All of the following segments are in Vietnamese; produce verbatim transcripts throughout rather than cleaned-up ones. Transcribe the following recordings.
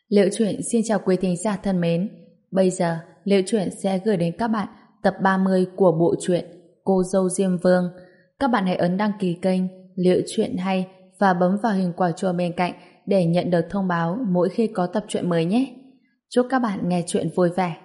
Liệu Truyện xin chào quý thính giả thân mến. Bây giờ, Liệu Truyện sẽ gửi đến các bạn tập ba mươi của bộ truyện Cô dâu Diêm Vương. Các bạn hãy ấn đăng ký kênh Liệu Truyện hay và bấm vào hình quả chuông bên cạnh để nhận được thông báo mỗi khi có tập truyện mới nhé. Chúc các bạn nghe truyện vui vẻ.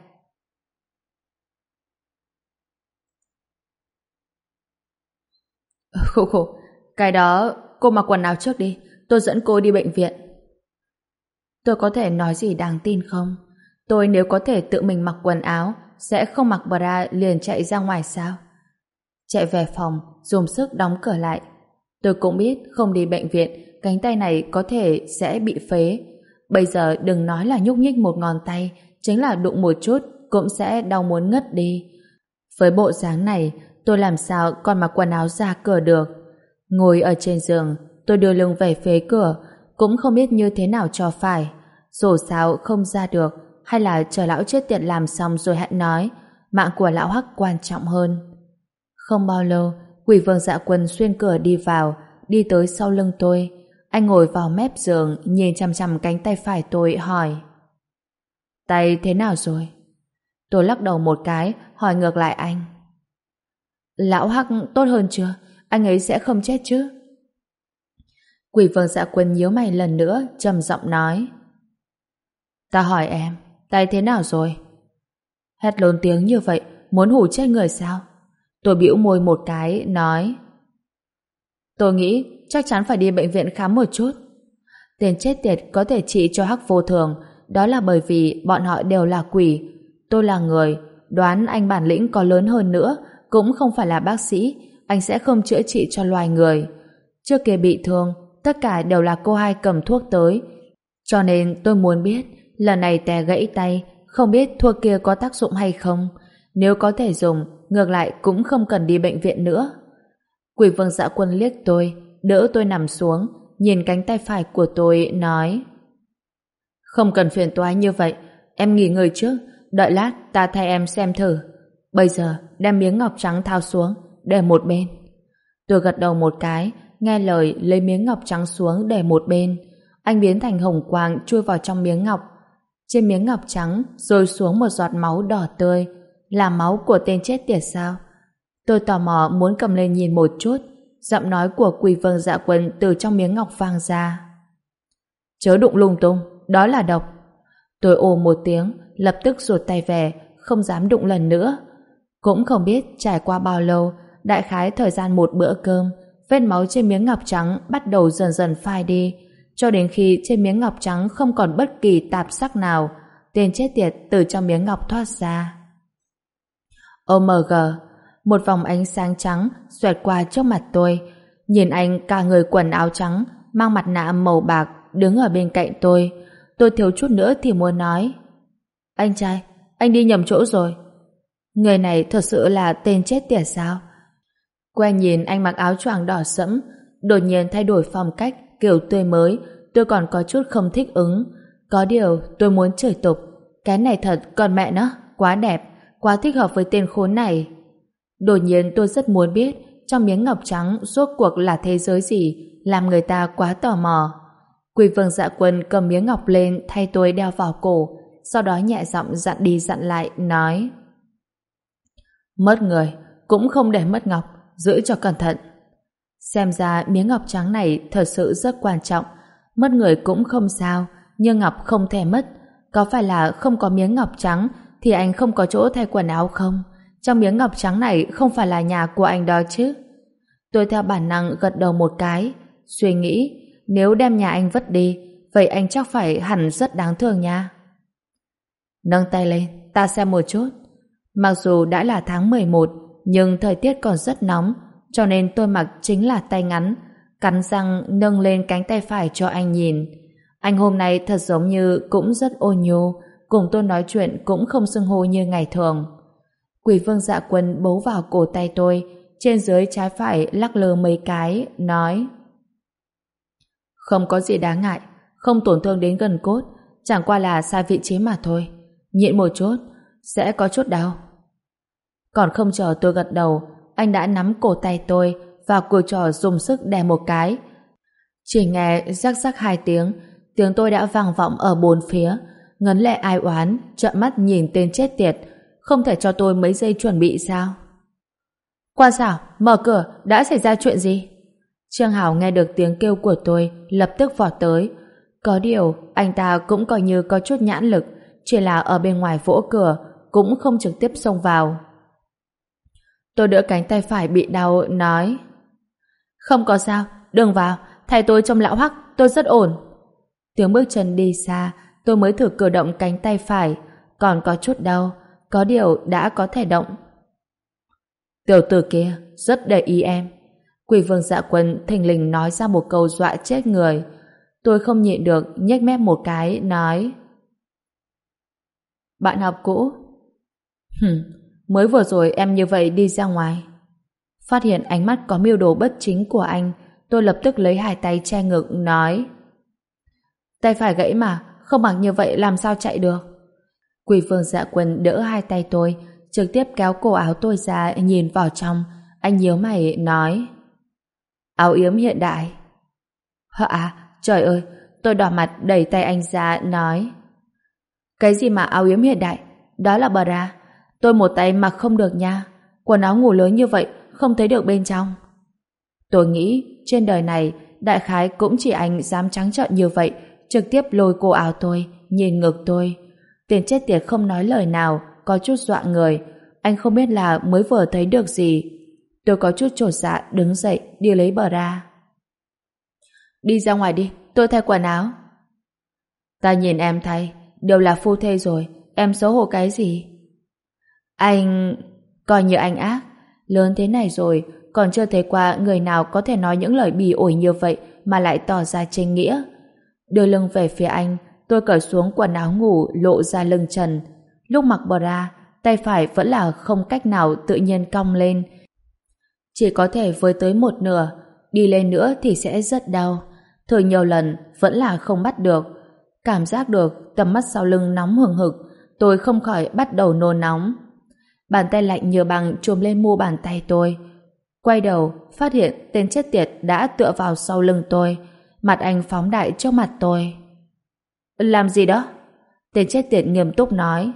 Khổ khổ, cái đó cô mặc quần áo trước đi, tôi dẫn cô đi bệnh viện. Tôi có thể nói gì đáng tin không? Tôi nếu có thể tự mình mặc quần áo, sẽ không mặc bra liền chạy ra ngoài sao? Chạy về phòng, dùng sức đóng cửa lại. Tôi cũng biết không đi bệnh viện, cánh tay này có thể sẽ bị phế. Bây giờ đừng nói là nhúc nhích một ngón tay, chính là đụng một chút cũng sẽ đau muốn ngất đi. Với bộ dáng này, tôi làm sao còn mặc quần áo ra cửa được? Ngồi ở trên giường, tôi đưa lưng về phía cửa, cũng không biết như thế nào cho phải. Dù sao không ra được, hay là chờ lão chết tiệt làm xong rồi hãy nói, mạng của lão Hắc quan trọng hơn. Không bao lâu, Quỷ Vương Dạ Quân xuyên cửa đi vào, đi tới sau lưng tôi. Anh ngồi vào mép giường, nhìn chằm chằm cánh tay phải tôi, hỏi: Tay thế nào rồi? Tôi lắc đầu một cái, hỏi ngược lại anh: Lão Hắc tốt hơn chưa? Anh ấy sẽ không chết chứ? Quỷ Vương Dạ Quân nhíu mày lần nữa, trầm giọng nói: Ta hỏi em, tay thế nào rồi? Hét lớn tiếng như vậy, muốn hù chết người sao? Tôi bĩu môi một cái, nói: Tôi nghĩ chắc chắn phải đi bệnh viện khám một chút. Tên chết tiệt có thể trị cho Hắc vô thường, đó là bởi vì bọn họ đều là quỷ. Tôi là người, đoán anh bản lĩnh có lớn hơn nữa, cũng không phải là bác sĩ, anh sẽ không chữa trị cho loài người. Trước kia bị thương, tất cả đều là cô hai cầm thuốc tới. Cho nên tôi muốn biết, lần này té gãy tay, không biết thuốc kia có tác dụng hay không. Nếu có thể dùng, ngược lại cũng không cần đi bệnh viện nữa. Quỷ Vương Dạ Quân liếc tôi, đỡ tôi nằm xuống, nhìn cánh tay phải của tôi, nói: Không cần phiền toái như vậy, em nghỉ ngơi trước, đợi lát ta thay em xem thử. Bây giờ đem miếng ngọc trắng tháo xuống, để một bên. Tôi gật đầu một cái, nghe lời lấy miếng ngọc trắng xuống để một bên. Anh biến thành hồng quang chui vào trong miếng ngọc. Trên miếng ngọc trắng rơi xuống một giọt máu đỏ tươi. Là máu của tên chết tiệt sao? Tôi tò mò muốn cầm lên nhìn một chút. Giọng nói của Quỷ Vương Dạ Quân từ trong miếng ngọc vang ra: Chớ đụng lung tung, đó là độc. Tôi ồ một tiếng, lập tức rụt tay về, không dám đụng lần nữa. Cũng không biết trải qua bao lâu, đại khái thời gian một bữa cơm, vết máu trên miếng ngọc trắng bắt đầu dần dần phai đi, cho đến khi trên miếng ngọc trắng không còn bất kỳ tạp sắc nào, tên chết tiệt từ trong miếng ngọc thoát ra. ô em giê, một vòng ánh sáng trắng xoẹt qua trước mặt tôi. Nhìn anh cả người quần áo trắng, mang mặt nạ màu bạc, đứng ở bên cạnh tôi. Tôi thiếu chút nữa thì muốn nói: Anh trai, anh đi nhầm chỗ rồi. Người này thật sự là tên chết tiệt sao? Quen nhìn anh mặc áo choàng đỏ sẫm, đột nhiên thay đổi phong cách kiểu tươi mới, tôi còn có chút không thích ứng. Có điều tôi muốn chửi tục: Cái này thật còn mẹ nó, quá đẹp, quá thích hợp với tên khốn này. Đột nhiên tôi rất muốn biết trong miếng ngọc trắng rốt cuộc là thế giới gì, làm người ta quá tò mò. Quỷ Vương Dạ Quân cầm miếng ngọc lên thay tôi đeo vào cổ, sau đó nhẹ giọng dặn đi dặn lại, nói: Mất người cũng không để mất ngọc, giữ cho cẩn thận. Xem ra miếng ngọc trắng này thật sự rất quan trọng. Mất người cũng không sao, nhưng ngọc không thể mất. Có phải là không có miếng ngọc trắng thì anh không có chỗ thay quần áo không? Trong miếng ngọc trắng này không phải là nhà của anh đó chứ? Tôi theo bản năng gật đầu một cái, suy nghĩ nếu đem nhà anh vứt đi, vậy anh chắc phải hẳn rất đáng thương nha. Nâng tay lên, ta xem một chút. Mặc dù đã là tháng mười một, nhưng thời tiết còn rất nóng, cho nên tôi mặc chính là tay ngắn, cắn răng nâng lên cánh tay phải cho anh nhìn. Anh hôm nay thật giống như cũng rất ôn nhu, cùng tôi nói chuyện cũng không xưng hô như ngày thường. Quỷ Vương Dạ Quân bấu vào cổ tay tôi, trên dưới trái phải lắc lư mấy cái, nói: Không có gì đáng ngại, không tổn thương đến gần cốt, chẳng qua là sai vị trí mà thôi. Nhịn một chút, sẽ có chút đau. Còn không chờ tôi gật đầu, anh đã nắm cổ tay tôi và cùi trỏ dùng sức đè một cái. Chỉ nghe rắc rắc hai tiếng, tiếng tôi đã vang vọng ở bốn phía. Ngấn lệ ai oán, trợn mắt nhìn tên chết tiệt. Không thể cho tôi mấy giây chuẩn bị sao? Quan xảo, mở cửa, đã xảy ra chuyện gì? Trương Hảo nghe được tiếng kêu của tôi, lập tức vọt tới. Có điều, anh ta cũng coi như có chút nhãn lực, chỉ là ở bên ngoài vỗ cửa, cũng không trực tiếp xông vào. Tôi đỡ cánh tay phải bị đau, nói: Không có sao, đừng vào, thay tôi trông lão Hoắc, tôi rất ổn. Tiếng bước chân đi xa, tôi mới thử cử động cánh tay phải, còn có chút đau, có điều đã có thể động. Tiểu tử kia rất để ý em. Quỷ Vương Dạ Quân thình lình nói ra một câu dọa chết người. Tôi không nhịn được, nhếch mép một cái, nói: Bạn học cũ? Hừm, mới vừa rồi em như vậy đi ra ngoài. Phát hiện ánh mắt có mưu đồ bất chính của anh, tôi lập tức lấy hai tay che ngực, nói: Tay phải gãy mà, không mặc như vậy làm sao chạy được. Quỷ Vương Dạ Quân đỡ hai tay tôi, trực tiếp kéo cổ áo tôi ra, nhìn vào trong. Anh nhíu mày, nói: Áo yếm hiện đại. Hả à, trời ơi. Tôi đỏ mặt đẩy tay anh ra, nói: Cái gì mà áo yếm hiện đại? Đó là bra. Tôi một tay mặc không được nha. Quần áo ngủ lớn như vậy, không thấy được bên trong. Tôi nghĩ trên đời này đại khái cũng chỉ anh dám trắng trợn như vậy, trực tiếp lôi cổ áo tôi, nhìn ngực tôi. Tiền chết tiệt không nói lời nào, có chút dọa người. Anh không biết là mới vừa thấy được gì. Tôi có chút chột dạ đứng dậy đi lấy bra. Đi ra ngoài đi, tôi thay quần áo. Ta nhìn em thay, đều là phu thê rồi, em xấu hổ cái gì? Anh... coi như anh ác. Lớn thế này rồi, còn chưa thấy qua người nào có thể nói những lời bỉ ổi như vậy mà lại tỏ ra chính nghĩa. Đưa lưng về phía anh, tôi cởi xuống quần áo ngủ lộ ra lưng trần. Lúc mặc bra, tay phải vẫn là không cách nào tự nhiên cong lên. Chỉ có thể với tới một nửa, đi lên nữa thì sẽ rất đau. Thử nhiều lần vẫn là không bắt được. Cảm giác được tầm mắt sau lưng nóng hừng hực, tôi không khỏi bắt đầu nôn nóng. Bàn tay lạnh như băng chùm lên mu bàn tay tôi. Quay đầu, phát hiện tên chết tiệt đã tựa vào sau lưng tôi. Mặt anh phóng đại trước mặt tôi. Làm gì đó? Tên chết tiệt nghiêm túc nói.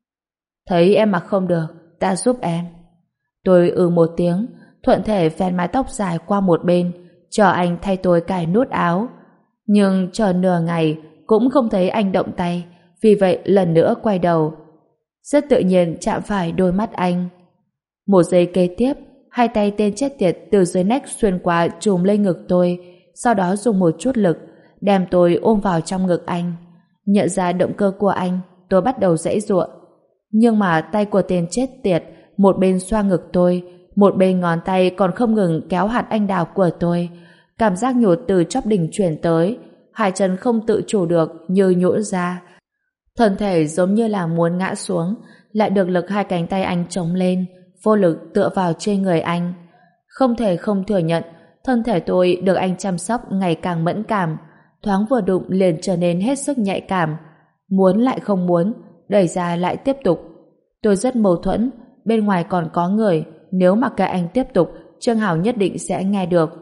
Thấy em mặc không được, ta giúp em. Tôi ừ một tiếng, thuận thể vén mái tóc dài qua một bên, chờ anh thay tôi cài nút áo. Nhưng chờ nửa ngày cũng không thấy anh động tay, vì vậy lần nữa quay đầu. Rất tự nhiên chạm phải đôi mắt anh. Một giây kế tiếp, hai tay tên chết tiệt từ dưới nách xuyên qua chùm lên ngực tôi, sau đó dùng một chút lực đem tôi ôm vào trong ngực anh. Nhận ra động cơ của anh, tôi bắt đầu giãy giụa. Nhưng mà tay của tên chết tiệt một bên xoa ngực tôi, một bên ngón tay còn không ngừng kéo hạt anh đào của tôi. Cảm giác nhột từ chóp đỉnh chuyển tới, hai chân không tự chủ được như nhũn ra. Thân thể giống như là muốn ngã xuống, lại được lực hai cánh tay anh chống lên, vô lực tựa vào trên người anh. Không thể không thừa nhận, thân thể tôi được anh chăm sóc ngày càng mẫn cảm, thoáng vừa đụng liền trở nên hết sức nhạy cảm. Muốn lại không muốn, đẩy ra lại tiếp tục. Tôi rất mâu thuẫn, bên ngoài còn có người, nếu mặc kệ anh tiếp tục, Trương Hảo nhất định sẽ nghe được.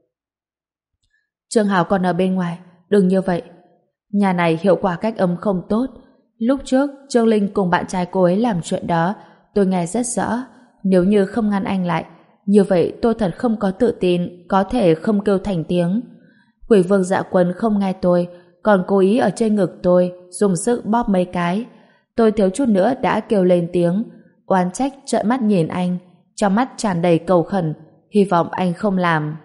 Trương Hảo còn ở bên ngoài, đừng như vậy. Nhà này hiệu quả cách âm không tốt. Lúc trước, Trương Linh cùng bạn trai cô ấy làm chuyện đó, tôi nghe rất rõ. Nếu như không ngăn anh lại, như vậy tôi thật không có tự tin, có thể không kêu thành tiếng. Quỷ Vương Dạ Quân không nghe tôi, còn cố ý ở trên ngực tôi, dùng sức bóp mấy cái. Tôi thiếu chút nữa đã kêu lên tiếng, oán trách trợn mắt nhìn anh, trong mắt tràn đầy cầu khẩn, hy vọng anh không làm.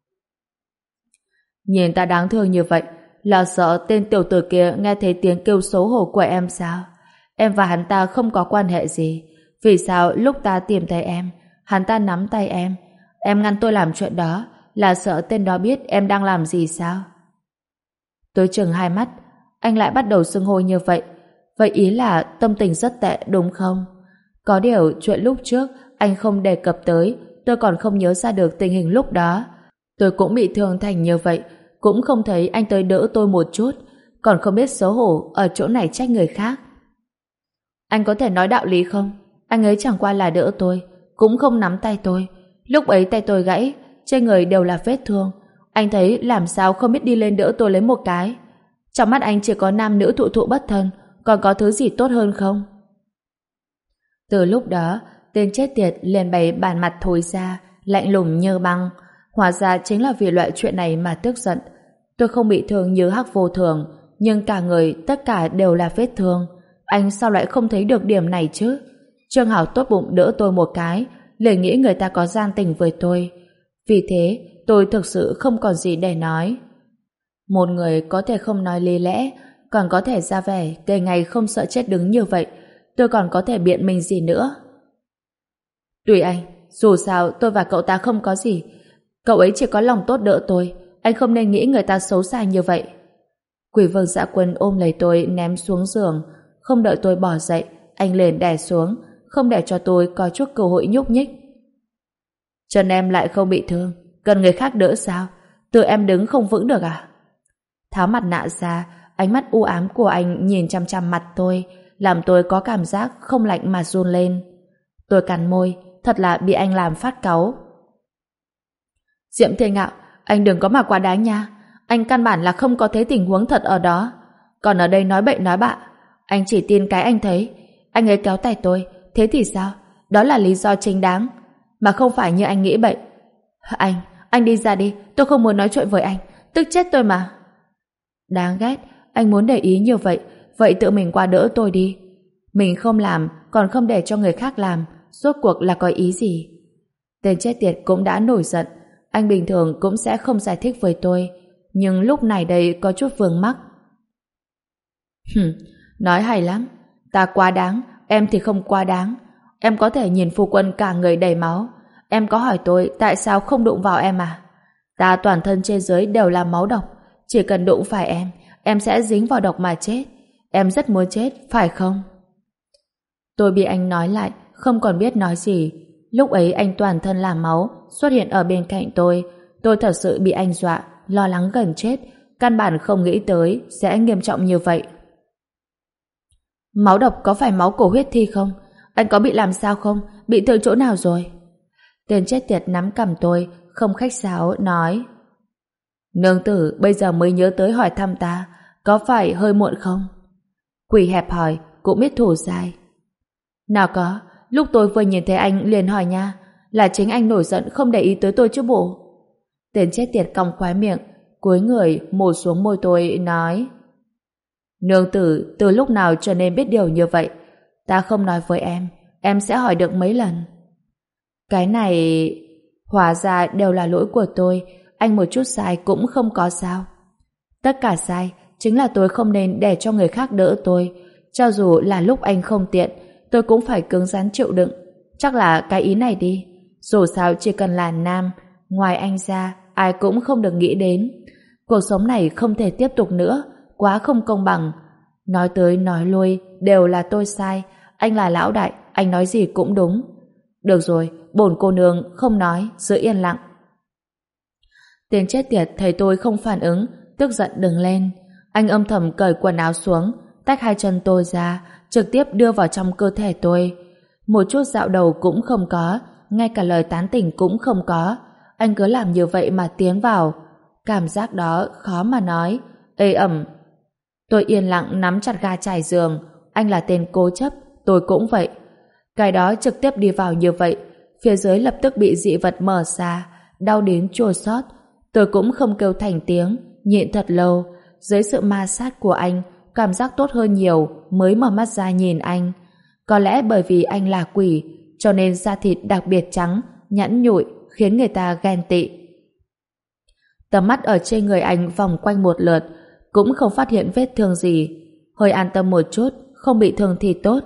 Nhìn ta đáng thương như vậy, là sợ tên tiểu tử kia nghe thấy tiếng kêu xấu hổ của em sao? Em và hắn ta không có quan hệ gì. Vì sao lúc ta tìm thấy em, hắn ta nắm tay em, em ngăn tôi làm chuyện đó, là sợ tên đó biết em đang làm gì sao? Tôi chừng hai mắt, anh lại bắt đầu xưng hô như vậy. Vậy ý là tâm tình rất tệ đúng không? Có điều chuyện lúc trước anh không đề cập tới, tôi còn không nhớ ra được tình hình lúc đó. Tôi cũng bị thương thành như vậy, cũng không thấy anh tới đỡ tôi một chút, còn không biết xấu hổ ở chỗ này trách người khác. Anh có thể nói đạo lý không? Anh ấy chẳng qua là đỡ tôi, cũng không nắm tay tôi. Lúc ấy tay tôi gãy, trên người đều là vết thương. Anh thấy làm sao không biết đi lên đỡ tôi lấy một cái. Trong mắt anh chỉ có nam nữ thụ thụ bất thân, còn có thứ gì tốt hơn không? Từ lúc đó, tên chết tiệt liền bày bản mặt thối ra, lạnh lùng như băng. Hóa ra chính là vì loại chuyện này mà tức giận. Tôi không bị thương như Hắc Vô Thường, nhưng cả người tất cả đều là vết thương. Anh sao lại không thấy được điểm này chứ? Trương Hảo tốt bụng đỡ tôi một cái, liền nghĩ người ta có gian tình với tôi. Vì thế, tôi thực sự không còn gì để nói. Một người có thể không nói lý lẽ, còn có thể ra vẻ ngày ngày không sợ chết đứng như vậy, tôi còn có thể biện minh gì nữa? Tùy anh, dù sao tôi và cậu ta không có gì. Cậu ấy chỉ có lòng tốt đỡ tôi, anh không nên nghĩ người ta xấu xa như vậy. Quỷ Vương Dạ Quân ôm lấy tôi ném xuống giường, không đợi tôi bỏ dậy, anh liền đè xuống, không để cho tôi có chút cơ hội nhúc nhích. Chân em lại không bị thương, cần người khác đỡ sao? Tự em đứng không vững được à? Tháo mặt nạ ra, ánh mắt u ám của anh nhìn chăm chăm mặt tôi, làm tôi có cảm giác không lạnh mà run lên. Tôi cắn môi, thật là bị anh làm phát cáu. Diệm Thiên Ngạo, anh đừng có mà quá đáng nha. Anh căn bản là không có thấy tình huống thật ở đó. Còn ở đây nói bậy nói bạ. Anh chỉ tin cái anh thấy. Anh ấy kéo tay tôi, thế thì sao? Đó là lý do chính đáng, mà không phải như anh nghĩ vậy. Anh, anh đi ra đi, tôi không muốn nói chuyện với anh, tức chết tôi mà. Đáng ghét, anh muốn để ý như vậy, vậy tự mình qua đỡ tôi đi. Mình không làm, còn không để cho người khác làm, rốt cuộc là có ý gì? Tên chết tiệt cũng đã nổi giận, anh bình thường cũng sẽ không giải thích với tôi, nhưng lúc này đây có chút vướng mắc. Hừm, nói hay lắm, ta quá đáng, em thì không quá đáng. Em có thể nhìn phu quân cả người đầy máu. Em có hỏi tôi tại sao không đụng vào em à? Ta toàn thân trên dưới đều là máu độc, chỉ cần đụng phải em, em sẽ dính vào độc mà chết. Em rất muốn chết, phải không? Tôi bị anh nói lại, không còn biết nói gì. Lúc ấy anh toàn thân là máu, xuất hiện ở bên cạnh tôi. Tôi thật sự bị anh dọa, lo lắng gần chết, căn bản không nghĩ tới sẽ nghiêm trọng như vậy. Máu độc có phải máu của huyết thi không? Anh có bị làm sao không? Bị thương chỗ nào rồi? Tên chết tiệt nắm cằm tôi, không khách sáo, nói: Nương tử bây giờ mới nhớ tới hỏi thăm ta, có phải hơi muộn không? Quỷ hẹp hỏi, cũng biết thủ dài. Nào có, lúc tôi vừa nhìn thấy anh liền hỏi nha, là chính anh nổi giận không để ý tới tôi chứ bộ. Tên chết tiệt cong khóe miệng, cúi người mổ xuống môi tôi, nói: Nương tử từ lúc nào trở nên biết điều như vậy? Ta không nói với em, em sẽ hỏi được mấy lần. Cái này... Hóa ra đều là lỗi của tôi, anh một chút sai cũng không có sao. Tất cả sai, chính là tôi không nên để cho người khác đỡ tôi. Cho dù là lúc anh không tiện, tôi cũng phải cứng rắn chịu đựng. Chắc là cái ý này đi. Dù sao chỉ cần là nam, ngoài anh ra, ai cũng không được nghĩ đến. Cuộc sống này không thể tiếp tục nữa, quá không công bằng. Nói tới nói lui, đều là tôi sai. Anh là lão đại, anh nói gì cũng đúng. Được rồi, bổn cô nương không nói, giữ yên lặng. Tên chết tiệt thấy tôi không phản ứng, tức giận đứng lên. Anh âm thầm cởi quần áo xuống, tách hai chân tôi ra, trực tiếp đưa vào trong cơ thể tôi. Một chút dạo đầu cũng không có, ngay cả lời tán tỉnh cũng không có. Anh cứ làm như vậy mà tiến vào. Cảm giác đó khó mà nói, ê ẩm. Tôi yên lặng nắm chặt ga trải giường. Anh là tên cố chấp, tôi cũng vậy. Cái đó trực tiếp đi vào như vậy, phía dưới lập tức bị dị vật mở ra, đau đến chua xót. Tôi cũng không kêu thành tiếng, nhịn thật lâu. Dưới sự ma sát của anh, cảm giác tốt hơn nhiều, mới mở mắt ra nhìn anh. Có lẽ bởi vì anh là quỷ, cho nên da thịt đặc biệt trắng, nhẵn nhụi, khiến người ta ghen tị. Tầm mắt ở trên người anh vòng quanh một lượt, cũng không phát hiện vết thương gì. Hơi an tâm một chút, không bị thương thì tốt.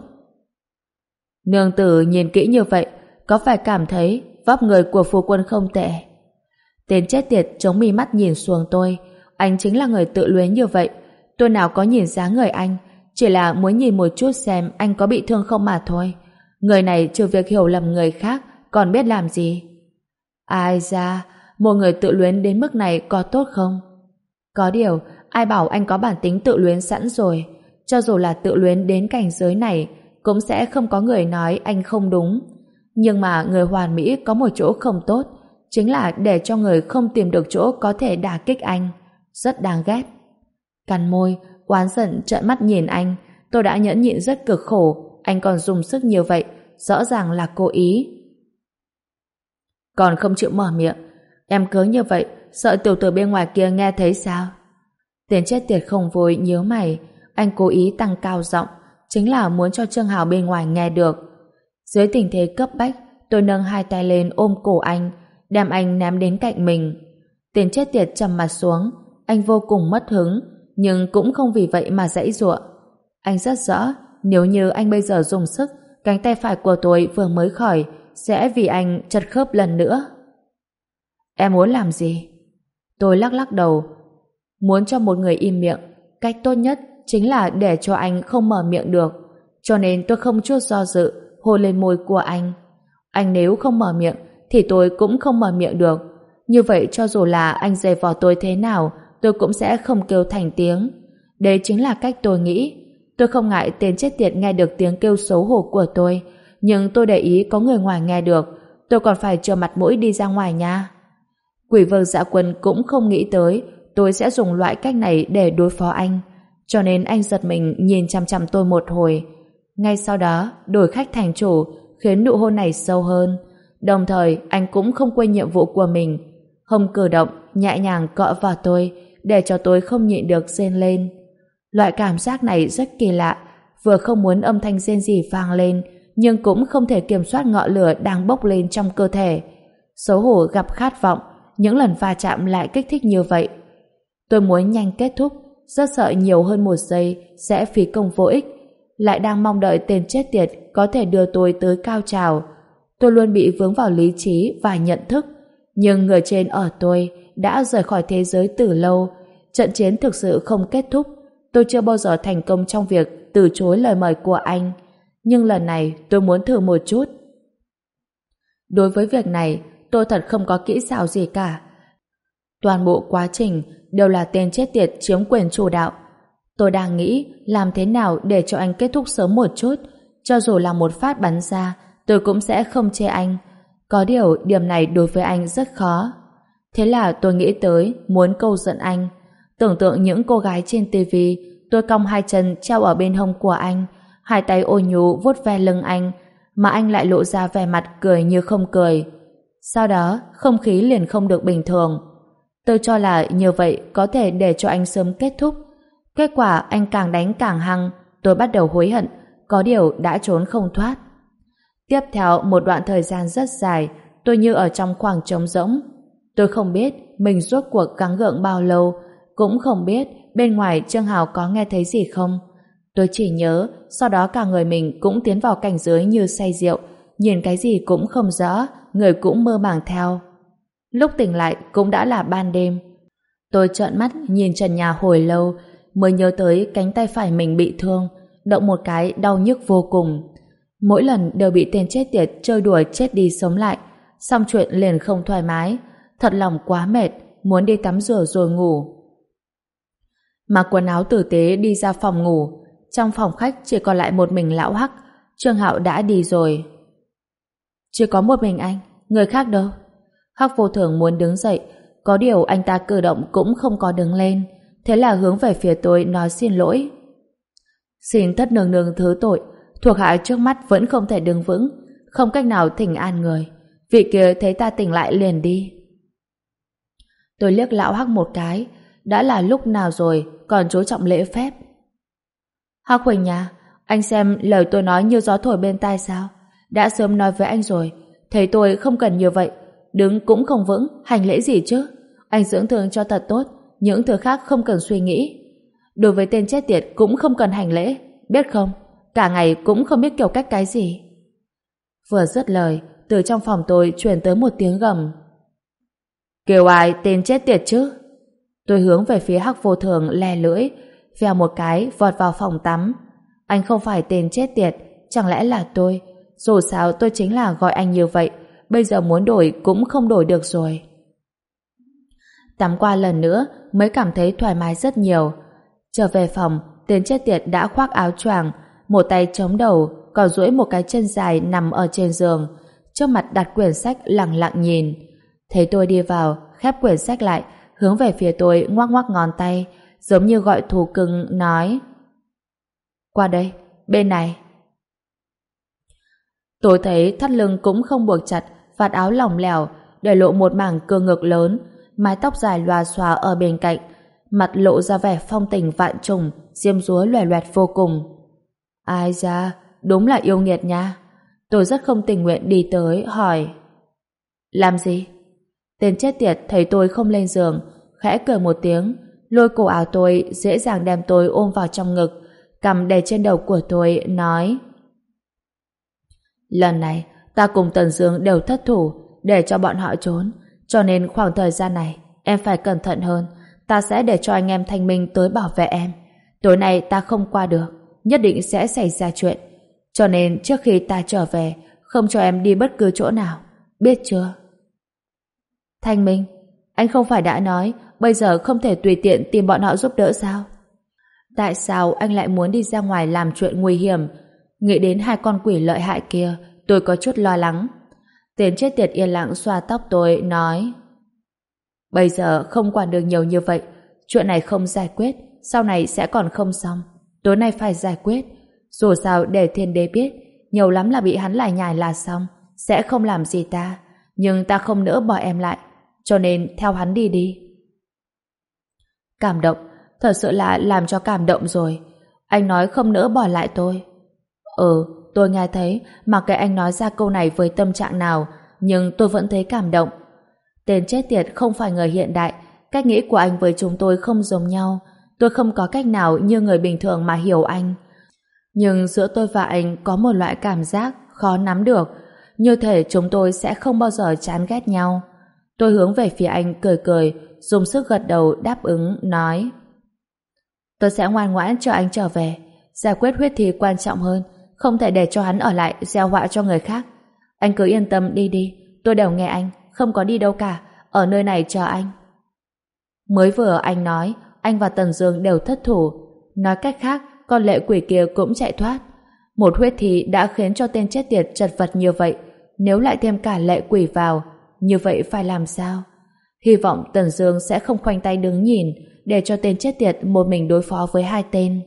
Nương tử nhìn kỹ như vậy, có phải cảm thấy vóc người của phu quân không tệ? Tên chết tiệt chống mi mắt nhìn xuống tôi. Anh chính là người tự luyến như vậy. Tôi nào có nhìn dáng người anh, chỉ là muốn nhìn một chút xem anh có bị thương không mà thôi. Người này trừ việc hiểu lầm người khác, còn biết làm gì? Ai ra, một người tự luyến đến mức này có tốt không? Có điều, ai bảo anh có bản tính tự luyến sẵn rồi. Cho dù là tự luyến đến cảnh giới này, cũng sẽ không có người nói anh không đúng. Nhưng mà người hoàn mỹ có một chỗ không tốt, chính là để cho người không tìm được chỗ có thể đả kích anh. Rất đáng ghét. Cắn môi, oán giận trợn mắt nhìn anh. Tôi đã nhẫn nhịn rất cực khổ, anh còn dùng sức như vậy, rõ ràng là cố ý. Còn không chịu mở miệng, em cứ như vậy, sợ tiểu tử bên ngoài kia nghe thấy sao? Tên chết tiệt không vui nhíu mày, anh cố ý tăng cao giọng, chính là muốn cho Trương Hào bên ngoài nghe được. Dưới tình thế cấp bách, tôi nâng hai tay lên ôm cổ anh, đem anh ném đến cạnh mình. Tên chết tiệt trầm mặt xuống, anh vô cùng mất hứng, nhưng cũng không vì vậy mà giãy giụa. Anh rất rõ, nếu như anh bây giờ dùng sức, cánh tay phải của tôi vừa mới khỏi, sẽ vì anh chật khớp lần nữa. Em muốn làm gì? Tôi lắc lắc đầu. Muốn cho một người im miệng, cách tốt nhất chính là để cho anh không mở miệng được. Cho nên tôi không chút do dự, hôn lên môi của anh. Anh nếu không mở miệng, thì tôi cũng không mở miệng được. Như vậy cho dù là anh giày vò tôi thế nào, tôi cũng sẽ không kêu thành tiếng. Đấy chính là cách tôi nghĩ. Tôi không ngại tên chết tiệt nghe được tiếng kêu xấu hổ của tôi, nhưng tôi để ý có người ngoài nghe được, tôi còn phải trơ mặt mũi đi ra ngoài nha. Quỷ Vương Dạ Quân cũng không nghĩ tới tôi sẽ dùng loại cách này để đối phó anh, cho nên anh giật mình nhìn chằm chằm tôi một hồi. Ngay sau đó đổi khách thành chủ, khiến nụ hôn này sâu hơn. Đồng thời anh cũng không quên nhiệm vụ của mình, hông cử động nhẹ nhàng cọ vào tôi để cho tôi không nhịn được rên lên. Loại cảm giác này rất kỳ lạ, vừa không muốn âm thanh rên rỉ vang lên, nhưng cũng không thể kiểm soát ngọn lửa đang bốc lên trong cơ thể. Xấu hổ gặp khát vọng, những lần va chạm lại kích thích như vậy. Tôi muốn nhanh kết thúc, rất sợ nhiều hơn một giây sẽ phí công vô ích, lại đang mong đợi tên chết tiệt có thể đưa tôi tới cao trào. Tôi luôn bị vướng vào lý trí và nhận thức, nhưng người trên ở tôi đã rời khỏi thế giới từ lâu. Trận chiến thực sự không kết thúc. Tôi chưa bao giờ thành công trong việc từ chối lời mời của anh, nhưng lần này tôi muốn thử một chút. Đối với việc này, tôi thật không có kỹ xảo gì cả. Toàn bộ quá trình đều là tên chết tiệt chiếm quyền chủ đạo. Tôi đang nghĩ làm thế nào để cho anh kết thúc sớm một chút, cho dù là một phát bắn ra, tôi cũng sẽ không chê anh. Có điều điểm này đối với anh rất khó. Thế là tôi nghĩ tới muốn câu giận anh. Tưởng tượng những cô gái trên tivi, tôi cong hai chân treo ở bên hông của anh, hai tay ôn nhu vuốt ve lưng anh, mà anh lại lộ ra vẻ mặt cười như không cười. Sau đó, không khí liền không được bình thường. Tôi cho là như vậy có thể để cho anh sớm kết thúc. Kết quả anh càng đánh càng hăng, tôi bắt đầu hối hận, có điều đã trốn không thoát. Tiếp theo một đoạn thời gian rất dài, tôi như ở trong khoảng trống rỗng. Tôi không biết mình rốt cuộc gắng gượng bao lâu, cũng không biết bên ngoài Trương Hào có nghe thấy gì không. Tôi chỉ nhớ sau đó cả người mình cũng tiến vào cảnh giới như say rượu, nhìn cái gì cũng không rõ, người cũng mơ màng theo. Lúc tỉnh lại cũng đã là ban đêm. Tôi trợn mắt nhìn trần nhà hồi lâu, mới nhớ tới cánh tay phải mình bị thương, động một cái đau nhức vô cùng. Mỗi lần đều bị tên chết tiệt chơi đùa chết đi sống lại, xong chuyện liền không thoải mái, thật lòng quá mệt, muốn đi tắm rửa rồi ngủ. Mặc quần áo tử tế đi ra phòng ngủ, trong phòng khách chỉ còn lại một mình lão Hắc. Trương Hạo đã đi rồi. Chỉ có một mình anh, người khác đâu? Hắc Vô Thường muốn đứng dậy, có điều anh ta cử động cũng không có đứng lên, thế là hướng về phía tôi nói xin lỗi. Xin thất nương nương thứ tội, thuộc hạ trước mắt vẫn không thể đứng vững, không cách nào thỉnh an người. Vị kia thấy ta tỉnh lại liền đi. Tôi liếc lão Hắc một cái, đã là lúc nào rồi còn chú trọng lễ phép. Hắc Huỳnh nhà, anh xem lời tôi nói như gió thổi bên tai sao? Đã sớm nói với anh rồi, thấy tôi không cần như vậy, đứng cũng không vững, hành lễ gì chứ? Anh dưỡng thương cho thật tốt, những thứ khác không cần suy nghĩ. Đối với tên chết tiệt cũng không cần hành lễ, biết không? Cả ngày cũng không biết kiểu cách cái gì. Vừa dứt lời, từ trong phòng tôi truyền tới một tiếng gầm. Kêu ai tên chết tiệt chứ? Tôi hướng về phía Hắc Vô Thường le lưỡi, vèo một cái vọt vào phòng tắm. Anh không phải tên chết tiệt, chẳng lẽ là tôi? Dù sao tôi chính là gọi anh như vậy, bây giờ muốn đổi cũng không đổi được rồi. Tắm qua lần nữa mới cảm thấy thoải mái rất nhiều. Trở về phòng, tên chết tiệt đã khoác áo choàng, một tay chống đầu, còn duỗi một cái chân dài nằm ở trên giường, trước mặt đặt quyển sách lặng lặng nhìn. Thấy tôi đi vào, khép quyển sách lại, hướng về phía tôi ngoắc ngoắc ngón tay, giống như gọi thú cưng, nói: qua đây, bên này. Tôi thấy thắt lưng cũng không buộc chặt, vạt áo lỏng lẻo, để lộ một mảng cơ ngực lớn, mái tóc dài lòa xòa ở bên cạnh, mặt lộ ra vẻ phong tình vạn trùng, diêm dúa loè loẹt vô cùng. Ai da, đúng là yêu nghiệt nha. Tôi rất không tình nguyện đi tới, hỏi: làm gì? Tên chết tiệt thấy tôi không lên giường, khẽ cười một tiếng, lôi cổ áo tôi, dễ dàng đem tôi ôm vào trong ngực, cầm đè trên đầu của tôi, nói: lần này, ta cùng Tần Dương đều thất thủ, để cho bọn họ trốn, cho nên khoảng thời gian này, em phải cẩn thận hơn, ta sẽ để cho anh em Thanh Minh tới bảo vệ em. Tối nay ta không qua được, nhất định sẽ xảy ra chuyện, cho nên trước khi ta trở về, không cho em đi bất cứ chỗ nào, biết chưa? Thanh Minh, anh không phải đã nói bây giờ không thể tùy tiện tìm bọn họ giúp đỡ sao? Tại sao anh lại muốn đi ra ngoài làm chuyện nguy hiểm? Nghĩ đến hai con quỷ lợi hại kia, tôi có chút lo lắng. Tên chết tiệt yên lặng xoa tóc tôi, nói: bây giờ không quản được nhiều như vậy, chuyện này không giải quyết, sau này sẽ còn không xong. Tối nay phải giải quyết, dù sao để thiên đế biết, nhiều lắm là bị hắn lại nhải là xong, sẽ không làm gì ta, nhưng ta không nỡ bỏ em lại, cho nên theo hắn đi đi. Cảm động, thật sự là làm cho cảm động rồi. Anh nói không nỡ bỏ lại tôi. Ừ, tôi nghe thấy, mặc kệ anh nói ra câu này với tâm trạng nào, nhưng tôi vẫn thấy cảm động. Tên chết tiệt không phải người hiện đại, cách nghĩ của anh với chúng tôi không giống nhau. Tôi không có cách nào như người bình thường mà hiểu anh. Nhưng giữa tôi và anh có một loại cảm giác khó nắm được, như thể chúng tôi sẽ không bao giờ chán ghét nhau. Tôi hướng về phía anh cười cười, dùng sức gật đầu đáp ứng, nói: tôi sẽ ngoan ngoãn cho anh trở về. Giải quyết huyết thi quan trọng hơn, không thể để cho hắn ở lại gieo họa cho người khác. Anh cứ yên tâm đi đi, tôi đều nghe anh, không có đi đâu cả, ở nơi này chờ anh. Mới vừa anh nói, anh và Tần Dương đều thất thủ. Nói cách khác, con lệ quỷ kia cũng chạy thoát. Một huyết thi đã khiến cho tên chết tiệt chật vật như vậy, nếu lại thêm cả lệ quỷ vào, như vậy phải làm sao? Hy vọng Tần Dương sẽ không khoanh tay đứng nhìn, để cho tên chết tiệt một mình đối phó với hai tên.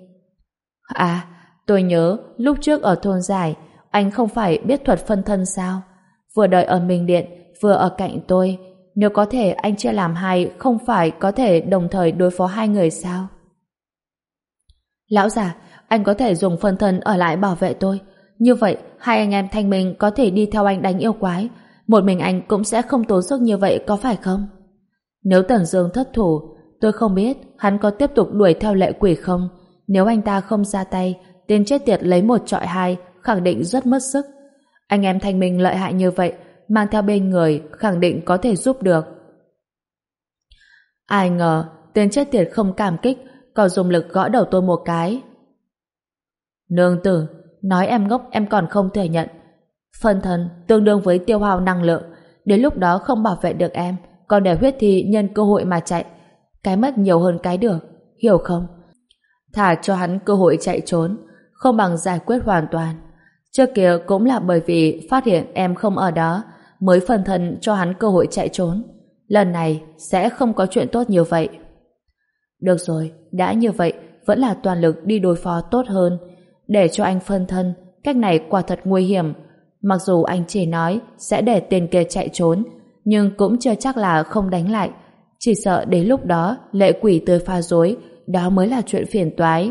À, tôi nhớ lúc trước ở thôn Giải, anh không phải biết thuật phân thân sao? Vừa đợi ở Minh Điện, vừa ở cạnh tôi. Nếu có thể anh chia làm hai, không phải có thể đồng thời đối phó hai người sao? Lão già, anh có thể dùng phân thân ở lại bảo vệ tôi. Như vậy, hai anh em Thanh Minh có thể đi theo anh đánh yêu quái. Một mình anh cũng sẽ không tốn sức như vậy, có phải không? Nếu Tần Dương thất thủ, tôi không biết hắn có tiếp tục đuổi theo lệ quỷ không. Nếu anh ta không ra tay, tên chết tiệt lấy một trọi hai, khẳng định rất mất sức. Anh em Thanh Minh lợi hại như vậy, mang theo bên người, khẳng định có thể giúp được. Ai ngờ, tên chết tiệt không cảm kích, còn dùng lực gõ đầu tôi một cái. Nương tử, nói em ngốc em còn không thừa nhận. Phân thân tương đương với tiêu hao năng lượng, đến lúc đó không bảo vệ được em, còn để huyết thi nhân cơ hội mà chạy. Cái mất nhiều hơn cái được, hiểu không? Thả cho hắn cơ hội chạy trốn, không bằng giải quyết hoàn toàn. Trước kia cũng là bởi vì phát hiện em không ở đó, mới phân thân cho hắn cơ hội chạy trốn. Lần này sẽ không có chuyện tốt như vậy. Được rồi, đã như vậy, vẫn là toàn lực đi đối phó tốt hơn. Để cho anh phân thân, cách này quả thật nguy hiểm. Mặc dù anh chỉ nói sẽ để tên kia chạy trốn, nhưng cũng chưa chắc là không đánh lại. Chỉ sợ đến lúc đó lệ quỷ tới pha dối, đó mới là chuyện phiền toái.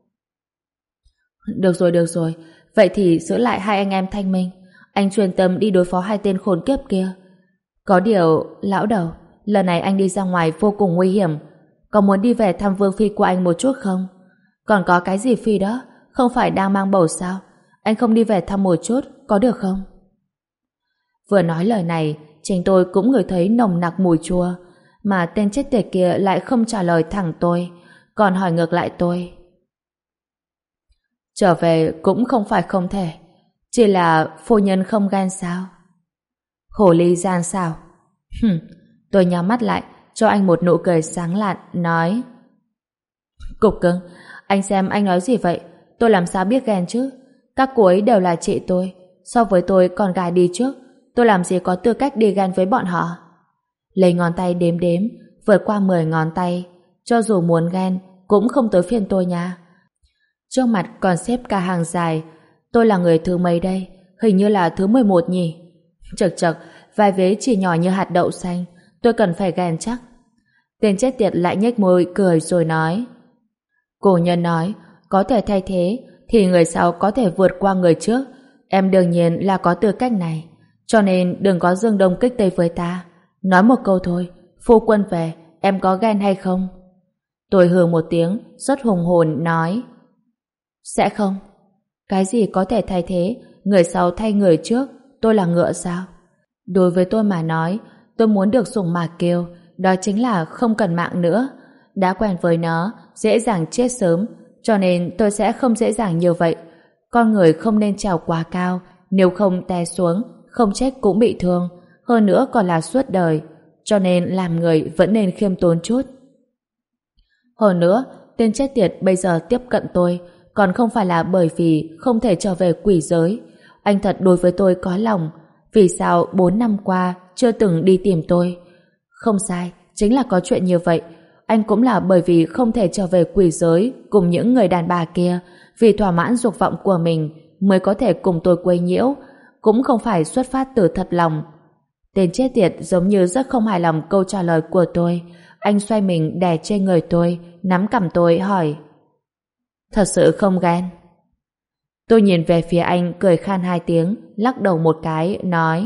Được rồi, được rồi, vậy thì giữ lại hai anh em Thanh Minh. Anh chuyên tâm đi đối phó hai tên khốn kiếp kia. Có điều, lão đầu, lần này anh đi ra ngoài vô cùng nguy hiểm. Có muốn đi về thăm vương phi của anh một chút không? Còn có cái gì phi đó? Không phải đang mang bầu sao? Anh không đi về thăm một chút, có được không? Vừa nói lời này, chính tôi cũng ngửi thấy nồng nặc mùi chua, mà tên chết tiệt kia lại không trả lời thẳng tôi, còn hỏi ngược lại tôi. Trở về cũng không phải không thể, chỉ là phu nhân không ghen sao? Hồ ly gian xảo. Hừm, tôi nhắm mắt lại, cho anh một nụ cười sáng lạn, nói: Cục cưng, anh xem anh nói gì vậy? Tôi làm sao biết ghen chứ? Các cô ấy đều là chị tôi, so với tôi còn gái đi trước, tôi làm gì có tư cách đi ghen với bọn họ? Lấy ngón tay đếm đếm, vượt qua mười ngón tay, cho dù muốn ghen, cũng không tới phiên tôi nha. Trước mặt còn xếp cả hàng dài. Tôi là người thứ mấy đây? Hình như là thứ mười một nhỉ? Chật chật, vai vế chỉ nhỏ như hạt đậu xanh. Tôi cần phải ghen chắc. Tên chết tiệt lại nhếch môi cười rồi nói. Cổ nhân nói, có thể thay thế thì người sau có thể vượt qua người trước. Em đương nhiên là có tư cách này. Cho nên đừng có dương đông kích tây với ta. Nói một câu thôi, phu quân về, em có ghen hay không? Tôi hừ một tiếng, rất hùng hồn nói. Sẽ không. Cái gì có thể thay thế, người sau thay người trước, tôi là ngựa sao? Đối với tôi mà nói, tôi muốn được sủng mà kêu, đó chính là không cần mạng nữa. Đã quen với nó, dễ dàng chết sớm, cho nên tôi sẽ không dễ dàng như vậy. Con người không nên trèo quá cao, nếu không té xuống, không chết cũng bị thương, hơn nữa còn là suốt đời. Cho nên làm người vẫn nên khiêm tốn chút. Hơn nữa, tên chết tiệt bây giờ tiếp cận tôi, còn không phải là bởi vì không thể trở về quỷ giới. Anh thật đối với tôi có lòng. Vì sao bốn năm qua chưa từng đi tìm tôi? Không sai, chính là có chuyện như vậy. Anh cũng là bởi vì không thể trở về quỷ giới cùng những người đàn bà kia, vì thỏa mãn dục vọng của mình mới có thể cùng tôi quấy nhiễu, cũng không phải xuất phát từ thật lòng. Tên chết tiệt giống như rất không hài lòng câu trả lời của tôi. Anh xoay mình đè trên người tôi, nắm cằm tôi hỏi. Thật sự không ghen? Tôi nhìn về phía anh cười khan hai tiếng, lắc đầu một cái, nói.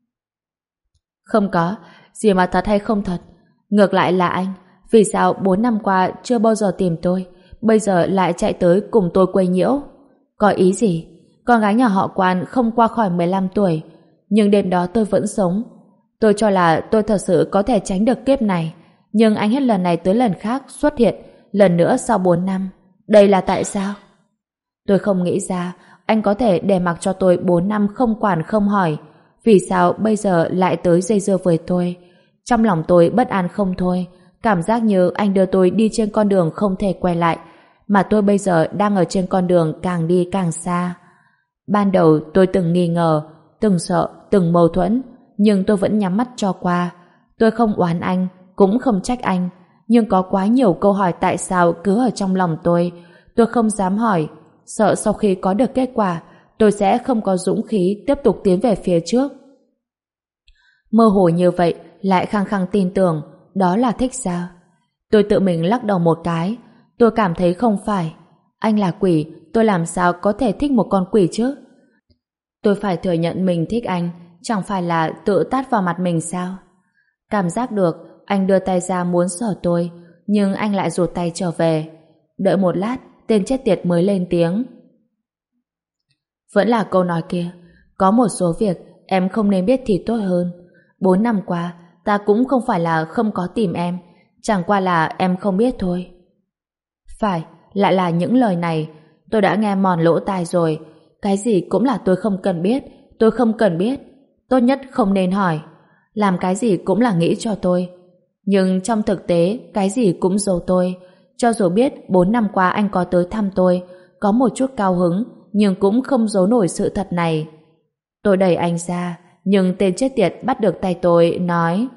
Không có, gì mà thật hay không thật. Ngược lại là anh, vì sao bốn năm qua chưa bao giờ tìm tôi, bây giờ lại chạy tới cùng tôi quấy nhiễu? Có ý gì? Con gái nhà họ Quan không qua khỏi mười lăm tuổi, nhưng đêm đó tôi vẫn sống. Tôi cho là tôi thật sự có thể tránh được kiếp này, nhưng anh hết lần này tới lần khác xuất hiện, lần nữa sau bốn năm. Đây là tại sao? Tôi không nghĩ ra anh có thể để mặc cho tôi bốn năm không quản không hỏi. Vì sao bây giờ lại tới dây dưa với tôi? Trong lòng tôi bất an không thôi, cảm giác như anh đưa tôi đi trên con đường không thể quay lại, mà tôi bây giờ đang ở trên con đường càng đi càng xa. Ban đầu tôi từng nghi ngờ, từng sợ, từng mâu thuẫn, nhưng tôi vẫn nhắm mắt cho qua. Tôi không oán anh, cũng không trách anh, nhưng có quá nhiều câu hỏi tại sao cứ ở trong lòng tôi. Tôi không dám hỏi, sợ sau khi có được kết quả, tôi sẽ không có dũng khí tiếp tục tiến về phía trước. Mơ hồ như vậy, lại khăng khăng tin tưởng, đó là thích sao? Tôi tự mình lắc đầu một cái, tôi cảm thấy không phải. Anh là quỷ, tôi làm sao có thể thích một con quỷ chứ? Tôi phải thừa nhận mình thích anh, chẳng phải là tự tát vào mặt mình sao? Cảm giác được, anh đưa tay ra muốn sờ tôi, nhưng anh lại rụt tay trở về. Đợi một lát, tên chết tiệt mới lên tiếng. Vẫn là câu nói kia, có một số việc em không nên biết thì tốt hơn. Bốn năm qua, ta cũng không phải là không có tìm em, chẳng qua là em không biết thôi. Phải, lại là những lời này, tôi đã nghe mòn lỗ tai rồi. Cái gì cũng là tôi không cần biết, tôi không cần biết. Tốt nhất không nên hỏi. Làm cái gì cũng là nghĩ cho tôi. Nhưng trong thực tế, cái gì cũng giấu tôi. Cho dù biết bốn năm qua anh có tới thăm tôi, có một chút cao hứng, nhưng cũng không giấu nổi sự thật này. Tôi đẩy anh ra, nhưng tên chết tiệt bắt được tay tôi, nói: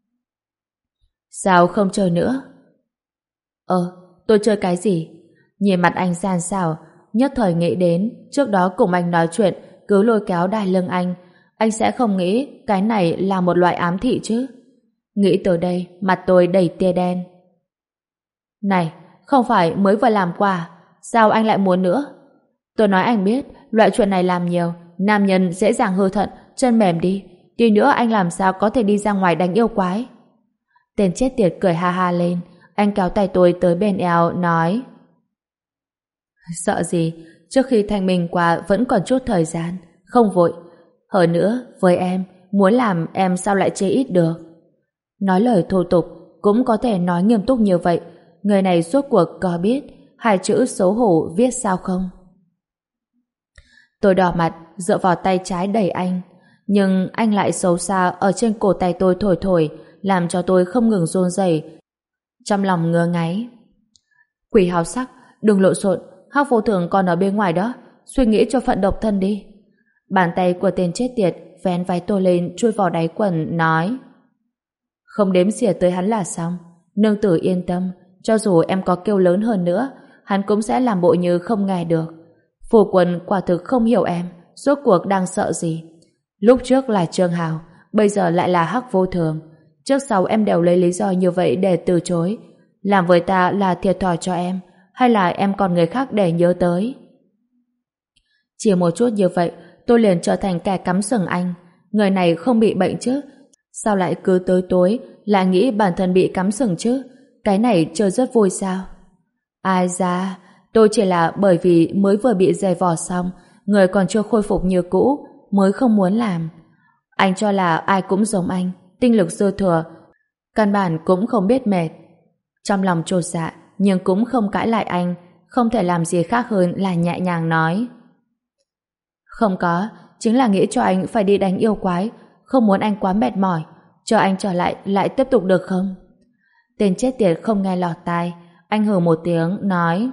Sao không chơi nữa? Ờ, tôi chơi cái gì? Nhìn mặt anh gian xảo, nhất thời nghĩ đến trước đó cùng anh nói chuyện, cứ lôi kéo đai lưng anh. Anh sẽ không nghĩ cái này là một loại ám thị chứ? Nghĩ tới đây, mặt tôi đầy tia đen. Này, không phải mới vừa làm qua, sao anh lại muốn nữa? Tôi nói anh biết, loại chuyện này làm nhiều, nam nhân dễ dàng hư thận, chân mềm đi. Tí nữa anh làm sao có thể đi ra ngoài đánh yêu quái? Tên chết tiệt cười ha ha lên, anh kéo tay tôi tới bên eo, nói: Sợ gì, trước khi thanh minh qua vẫn còn chút thời gian, không vội. Hơn nữa, với em, muốn làm em sao lại chê ít được? Nói lời thô tục, cũng có thể nói nghiêm túc như vậy. Người này rốt cuộc có biết hai chữ xấu hổ viết sao không? Tôi đỏ mặt, dựa vào tay trái đẩy anh. Nhưng anh lại xấu xa ở trên cổ tay tôi thổi thổi, làm cho tôi không ngừng run rẩy. Trong lòng ngứa ngáy. Quỷ háo sắc, đừng lộn xộn, Hắc Vô Thường còn ở bên ngoài đó, suy nghĩ cho phận độc thân đi. Bàn tay của tên chết tiệt vén váy tôi lên, chui vào đáy quần, nói: Không đếm xỉa tới hắn là xong. Nương tử yên tâm, cho dù em có kêu lớn hơn nữa, hắn cũng sẽ làm bộ như không nghe được. Phu quân quả thực không hiểu em, rốt cuộc đang sợ gì. Lúc trước là Trương Hào, bây giờ lại là Hắc Vô Thường. Trước sau em đều lấy lý do như vậy để từ chối. Làm với ta là thiệt thòi cho em, hay là em còn người khác để nhớ tới? Chỉ một chút như vậy, tôi liền trở thành kẻ cắm sừng anh. Người này không bị bệnh chứ? Sao lại cứ tới tối lại nghĩ bản thân bị cắm sừng chứ? Cái này chơi rất vui sao? Ai da, tôi chỉ là bởi vì mới vừa bị giày vò xong, người còn chưa khôi phục như cũ, mới không muốn làm. Anh cho là ai cũng giống anh, tinh lực dư thừa, căn bản cũng không biết mệt. Trong lòng chột dạ, nhưng cũng không cãi lại anh, không thể làm gì khác hơn là nhẹ nhàng nói. Không có, chính là nghĩ cho anh phải đi đánh yêu quái, không muốn anh quá mệt mỏi, cho anh trở lại lại tiếp tục được không? Tên chết tiệt không nghe lọt tai, anh hừ một tiếng, nói: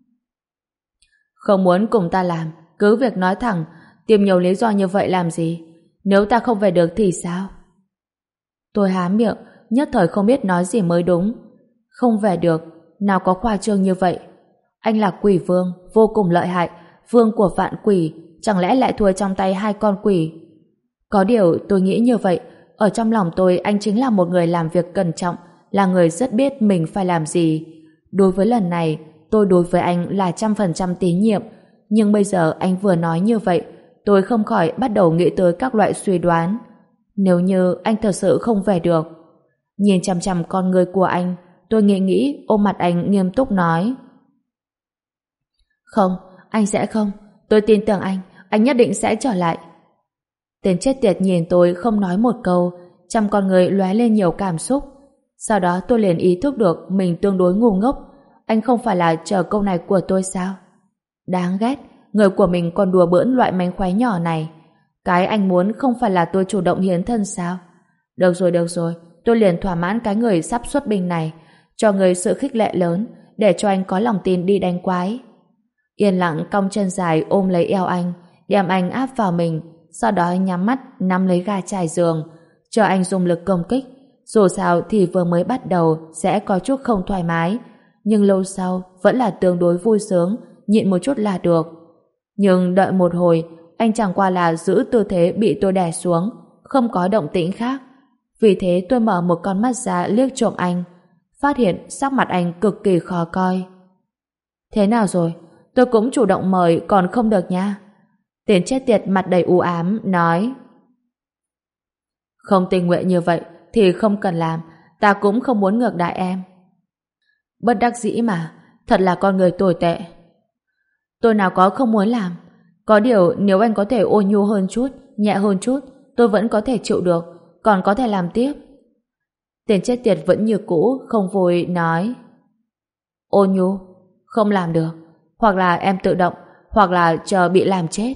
Không muốn cùng ta làm, cứ việc nói thẳng, tìm nhiều lý do như vậy làm gì? Nếu ta không về được thì sao? Tôi há miệng, nhất thời không biết nói gì mới đúng. Không về được, nào có khoa trương như vậy. Anh là quỷ vương, vô cùng lợi hại, vương của vạn quỷ, chẳng lẽ lại thua trong tay hai con quỷ? Có điều tôi nghĩ như vậy, ở trong lòng tôi anh chính là một người làm việc cẩn trọng, là người rất biết mình phải làm gì. Đối với lần này, tôi đối với anh là trăm phần trăm tín nhiệm, nhưng bây giờ anh vừa nói như vậy, tôi không khỏi bắt đầu nghĩ tới các loại suy đoán. Nếu như anh thật sự không về được, nhìn chằm chằm con người của anh, tôi nghĩ nghĩ ôm mặt anh nghiêm túc nói: Không, anh sẽ không, tôi tin tưởng anh, anh nhất định sẽ trở lại. Tên chết tiệt nhìn tôi không nói một câu, trong con người lóe lên nhiều cảm xúc. Sau đó tôi liền ý thức được mình tương đối ngu ngốc. Anh không phải là chờ câu này của tôi sao? Đáng ghét, người của mình còn đùa bỡn loại mánh khóe nhỏ này. Cái anh muốn không phải là tôi chủ động hiến thân sao? Được rồi, được rồi, tôi liền thỏa mãn cái người sắp xuất binh này, cho người sự khích lệ lớn, để cho anh có lòng tin đi đánh quái. Yên lặng cong chân dài ôm lấy eo anh, đem anh áp vào mình, sau đó nhắm mắt nắm lấy ga trải giường, chờ anh dùng lực công kích. Dù sao thì vừa mới bắt đầu sẽ có chút không thoải mái, nhưng lâu sau vẫn là tương đối vui sướng, nhịn một chút là được. Nhưng đợi một hồi, anh chẳng qua là giữ tư thế bị tôi đè xuống, không có động tĩnh khác. Vì thế tôi mở một con mắt ra liếc trộm anh, phát hiện sắc mặt anh cực kỳ khó coi. Thế nào rồi? Tôi cũng chủ động mời còn không được nha. Tên chết tiệt mặt đầy u ám nói: Không tình nguyện như vậy thì không cần làm, ta cũng không muốn ngược đãi em. Bất đắc dĩ mà, thật là con người tồi tệ. Tôi nào có không muốn làm, có điều nếu anh có thể ôn nhu hơn chút, nhẹ hơn chút, tôi vẫn có thể chịu được, còn có thể làm tiếp. Tên chết tiệt vẫn như cũ, không vui nói: Ôn nhu, không làm được, hoặc là em tự động, hoặc là chờ bị làm chết.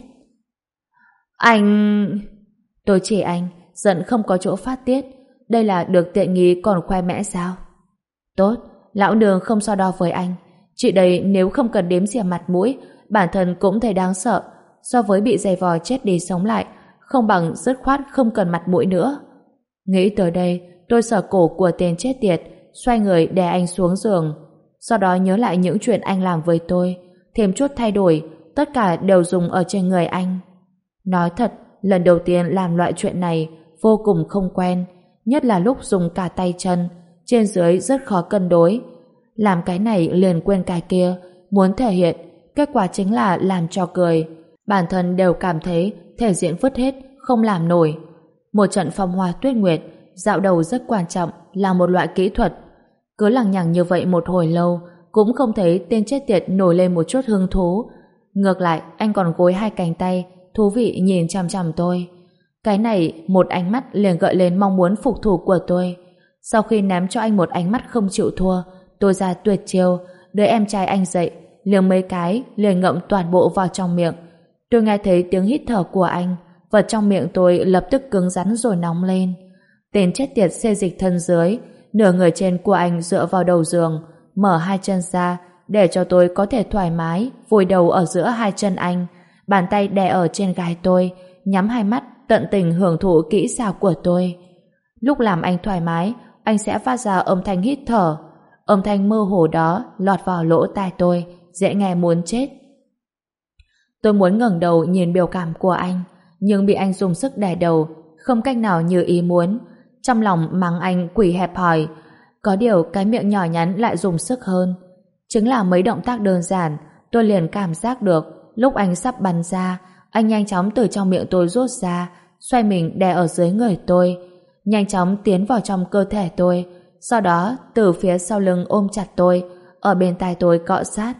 Anh... Tôi chỉ anh, giận không có chỗ phát tiết, đây là được tiện nghi còn khoe mẽ sao? Tốt, lão nương không so đo với anh, chị đây nếu không cần đếm xỉa mặt mũi, bản thân cũng thấy đáng sợ, so với bị giày vò chết đi sống lại, không bằng dứt khoát không cần mặt mũi nữa. Nghĩ tới đây, tôi sờ cổ của tên chết tiệt, xoay người đè anh xuống giường, sau đó nhớ lại những chuyện anh làm với tôi, thêm chút thay đổi, tất cả đều dùng ở trên người anh. Nói thật, lần đầu tiên làm loại chuyện này vô cùng không quen, nhất là lúc dùng cả tay chân, trên dưới rất khó cân đối. Làm cái này liền quên cái kia, muốn thể hiện, kết quả chính là làm cho cười. Bản thân đều cảm thấy thể diện vứt hết, không làm nổi. Một trận phong hoa tuyết nguyệt, dạo đầu rất quan trọng, là một loại kỹ thuật. Cứ lằng nhằng như vậy một hồi lâu, cũng không thấy tên chết tiệt nổi lên một chút hứng thú. Ngược lại, anh còn gối hai cánh tay, thú vị nhìn chằm chằm tôi. Cái này, một ánh mắt liền gợi lên mong muốn phục thủ của tôi. Sau khi ném cho anh một ánh mắt không chịu thua, tôi ra tuyệt chiêu, đợi em trai anh dậy, liếng mấy cái, liền ngậm toàn bộ vào trong miệng. Tôi nghe thấy tiếng hít thở của anh, vật trong miệng tôi lập tức cứng rắn rồi nóng lên. Tên chết tiệt xê dịch thân dưới, nửa người trên của anh dựa vào đầu giường, mở hai chân ra, để cho tôi có thể thoải mái vùi đầu ở giữa hai chân anh, bàn tay đè ở trên gáy tôi, nhắm hai mắt tận tình hưởng thụ kỹ xảo của tôi. Lúc làm anh thoải mái, anh sẽ phát ra âm thanh hít thở. Âm thanh mơ hồ đó lọt vào lỗ tai tôi, dễ nghe muốn chết. Tôi muốn ngẩng đầu nhìn biểu cảm của anh, nhưng bị anh dùng sức đè đầu, không cách nào như ý muốn. Trong lòng mắng anh quỷ hẹp hòi, có điều cái miệng nhỏ nhắn lại dùng sức hơn. Chính là mấy động tác đơn giản, tôi liền cảm giác được lúc anh sắp bắn ra, anh nhanh chóng từ trong miệng tôi rút ra, xoay mình đè ở dưới người tôi, nhanh chóng tiến vào trong cơ thể tôi, sau đó từ phía sau lưng ôm chặt tôi, ở bên tai tôi cọ sát.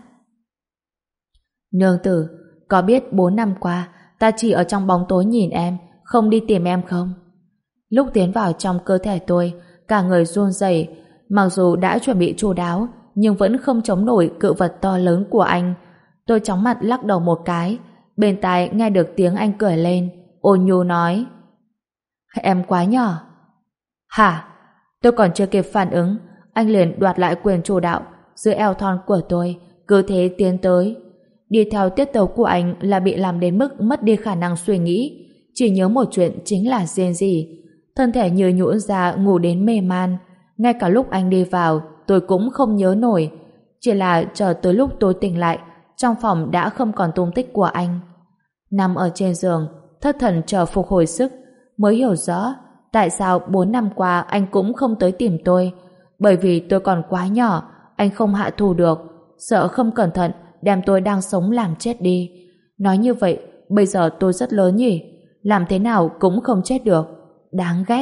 Nương tử, có biết bốn năm qua ta chỉ ở trong bóng tối nhìn em, không đi tìm em không? Lúc tiến vào trong cơ thể tôi, cả người run rẩy, mặc dù đã chuẩn bị chu đáo, nhưng vẫn không chống nổi cự vật to lớn của anh. Tôi chóng mặt lắc đầu một cái, bên tai nghe được tiếng anh cười lên, ôn nhu nói: Em quá nhỏ. Hả? Tôi còn chưa kịp phản ứng, anh liền đoạt lại quyền chủ đạo dưới eo thon của tôi, cứ thế tiến tới. Đi theo tiết tấu của anh là bị làm đến mức mất đi khả năng suy nghĩ, chỉ nhớ một chuyện chính là riêng gì. Thân thể như nhũn ra ngủ đến mê man, ngay cả lúc anh đi vào tôi cũng không nhớ nổi, chỉ là chờ tới lúc tôi tỉnh lại, trong phòng đã không còn tung tích của anh. Nằm ở trên giường, thất thần chờ phục hồi sức, mới hiểu rõ tại sao bốn năm qua anh cũng không tới tìm tôi, bởi vì tôi còn quá nhỏ, anh không hạ thủ được, sợ không cẩn thận đem tôi đang sống làm chết đi. Nói như vậy, bây giờ tôi rất lớn nhỉ, làm thế nào cũng không chết được, đáng ghét.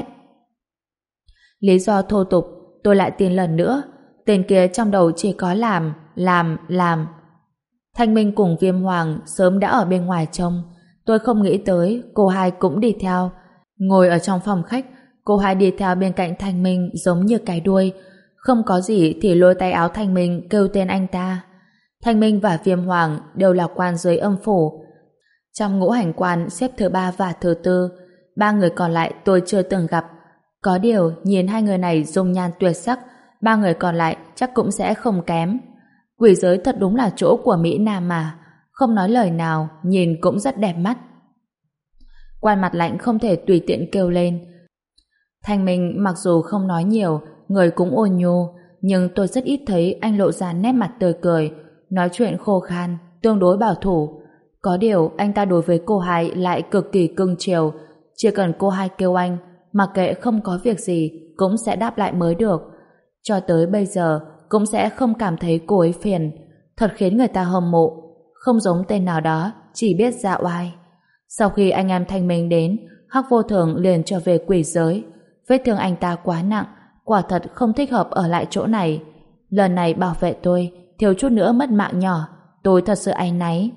Lý do thô tục, tôi lại tin lần nữa, tên kia trong đầu chỉ có làm, làm, làm. Thanh Minh cùng Viêm Hoàng sớm đã ở bên ngoài trông, tôi không nghĩ tới cô hai cũng đi theo. Ngồi ở trong phòng khách, cô hai đi theo bên cạnh Thanh Minh giống như cái đuôi, không có gì thì lôi tay áo Thanh Minh kêu tên anh ta. Thanh Minh và Viêm Hoàng đều là quan dưới âm phủ, trong ngũ hành quan xếp thứ ba và thứ tư, ba người còn lại tôi chưa từng gặp. Có điều nhìn hai người này dung nhan tuyệt sắc, ba người còn lại chắc cũng sẽ không kém. Quỷ giới thật đúng là chỗ của Mỹ Nam mà, không nói lời nào, nhìn cũng rất đẹp mắt. Quan mặt lạnh không thể tùy tiện kêu lên. Thanh Minh mặc dù không nói nhiều, người cũng ôn nhu, nhưng tôi rất ít thấy anh lộ ra nét mặt tươi cười, nói chuyện khô khan, tương đối bảo thủ. Có điều anh ta đối với cô hai lại cực kỳ cưng chiều, chỉ cần cô hai kêu anh, mặc kệ không có việc gì cũng sẽ đáp lại mới được. Cho tới bây giờ cũng sẽ không cảm thấy cô ấy phiền, thật khiến người ta hâm mộ, không giống tên nào đó chỉ biết dạ oai. Sau khi anh em Thanh Minh đến, Hắc Vô Thường liền trở về quỷ giới. Vết thương anh ta quá nặng, quả thật không thích hợp ở lại chỗ này. Lần này bảo vệ tôi, thiếu chút nữa mất mạng nhỏ, tôi thật sự áy náy.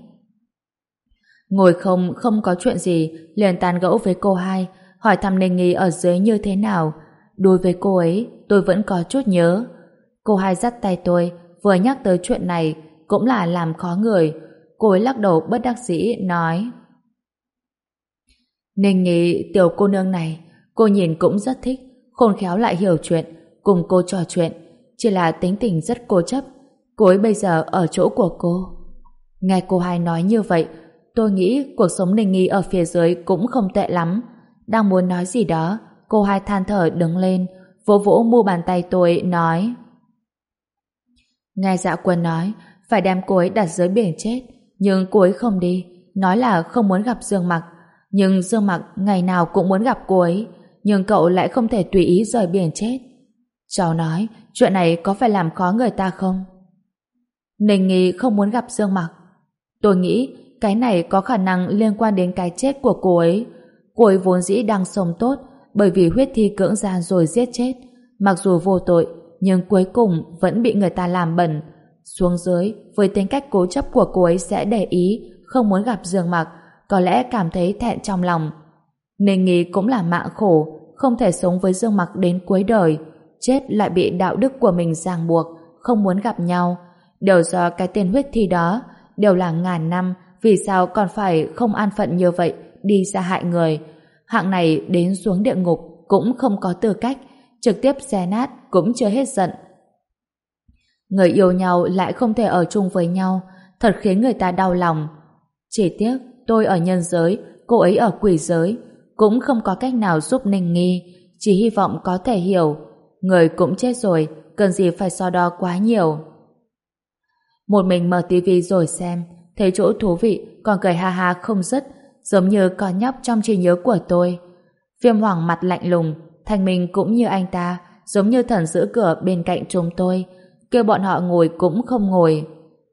Ngồi không không có chuyện gì, liền tán gẫu với cô hai, hỏi thăm Ninh Nghi ở dưới như thế nào. Đối với cô ấy, tôi vẫn có chút nhớ. Cô hai dắt tay tôi, vừa nhắc tới chuyện này, cũng là làm khó người. Cô ấy lắc đầu bất đắc dĩ, nói: Ninh Nghi, tiểu cô nương này, cô nhìn cũng rất thích, khôn khéo lại hiểu chuyện, cùng cô trò chuyện, chỉ là tính tình rất cố chấp. Cô ấy bây giờ ở chỗ của cô. Nghe cô hai nói như vậy, tôi nghĩ cuộc sống Ninh Nghi ở phía dưới cũng không tệ lắm. Đang muốn nói gì đó, cô hai than thở đứng lên, vỗ vỗ mu bàn tay tôi, nói: Nghe Dạ Quân nói phải đem cô ấy đặt dưới biển chết, nhưng cô ấy không đi, nói là không muốn gặp Dương Mặc. Nhưng Dương Mặc ngày nào cũng muốn gặp cô ấy, nhưng cậu lại không thể tùy ý rời biển chết. Cháu nói, chuyện này có phải làm khó người ta không? Ninh Nghi không muốn gặp Dương Mặc. Tôi nghĩ cái này có khả năng liên quan đến cái chết của cô ấy. Cô ấy vốn dĩ đang sống tốt, bởi vì huyết thi cưỡng gian rồi giết chết. Mặc dù vô tội, nhưng cuối cùng vẫn bị người ta làm bẩn. Xuống dưới, với tính cách cố chấp của cô ấy sẽ để ý, không muốn gặp Dương Mặc, có lẽ cảm thấy thẹn trong lòng. Ninh Nghi cũng là mạng khổ, không thể sống với Dương Mặc đến cuối đời, chết lại bị đạo đức của mình ràng buộc, không muốn gặp nhau. Đều do cái tên huyết thi đó, đều là ngàn năm, vì sao còn phải không an phận như vậy, đi ra hại người. Hạng này đến xuống địa ngục cũng không có tư cách, trực tiếp xé nát cũng chưa hết giận. Người yêu nhau lại không thể ở chung với nhau, thật khiến người ta đau lòng. Chỉ tiếc tôi ở nhân giới, cô ấy ở quỷ giới, cũng không có cách nào giúp Ninh Nghi, chỉ hy vọng có thể hiểu. Người cũng chết rồi, cần gì phải so đo quá nhiều. Một mình mở tivi rồi xem, thấy chỗ thú vị còn cười ha ha không dứt, giống như con nhóc trong trí nhớ của tôi. Viêm Hoàng mặt lạnh lùng, Thanh Minh cũng như anh ta, giống như thần giữ cửa bên cạnh chúng tôi, kêu bọn họ ngồi cũng không ngồi.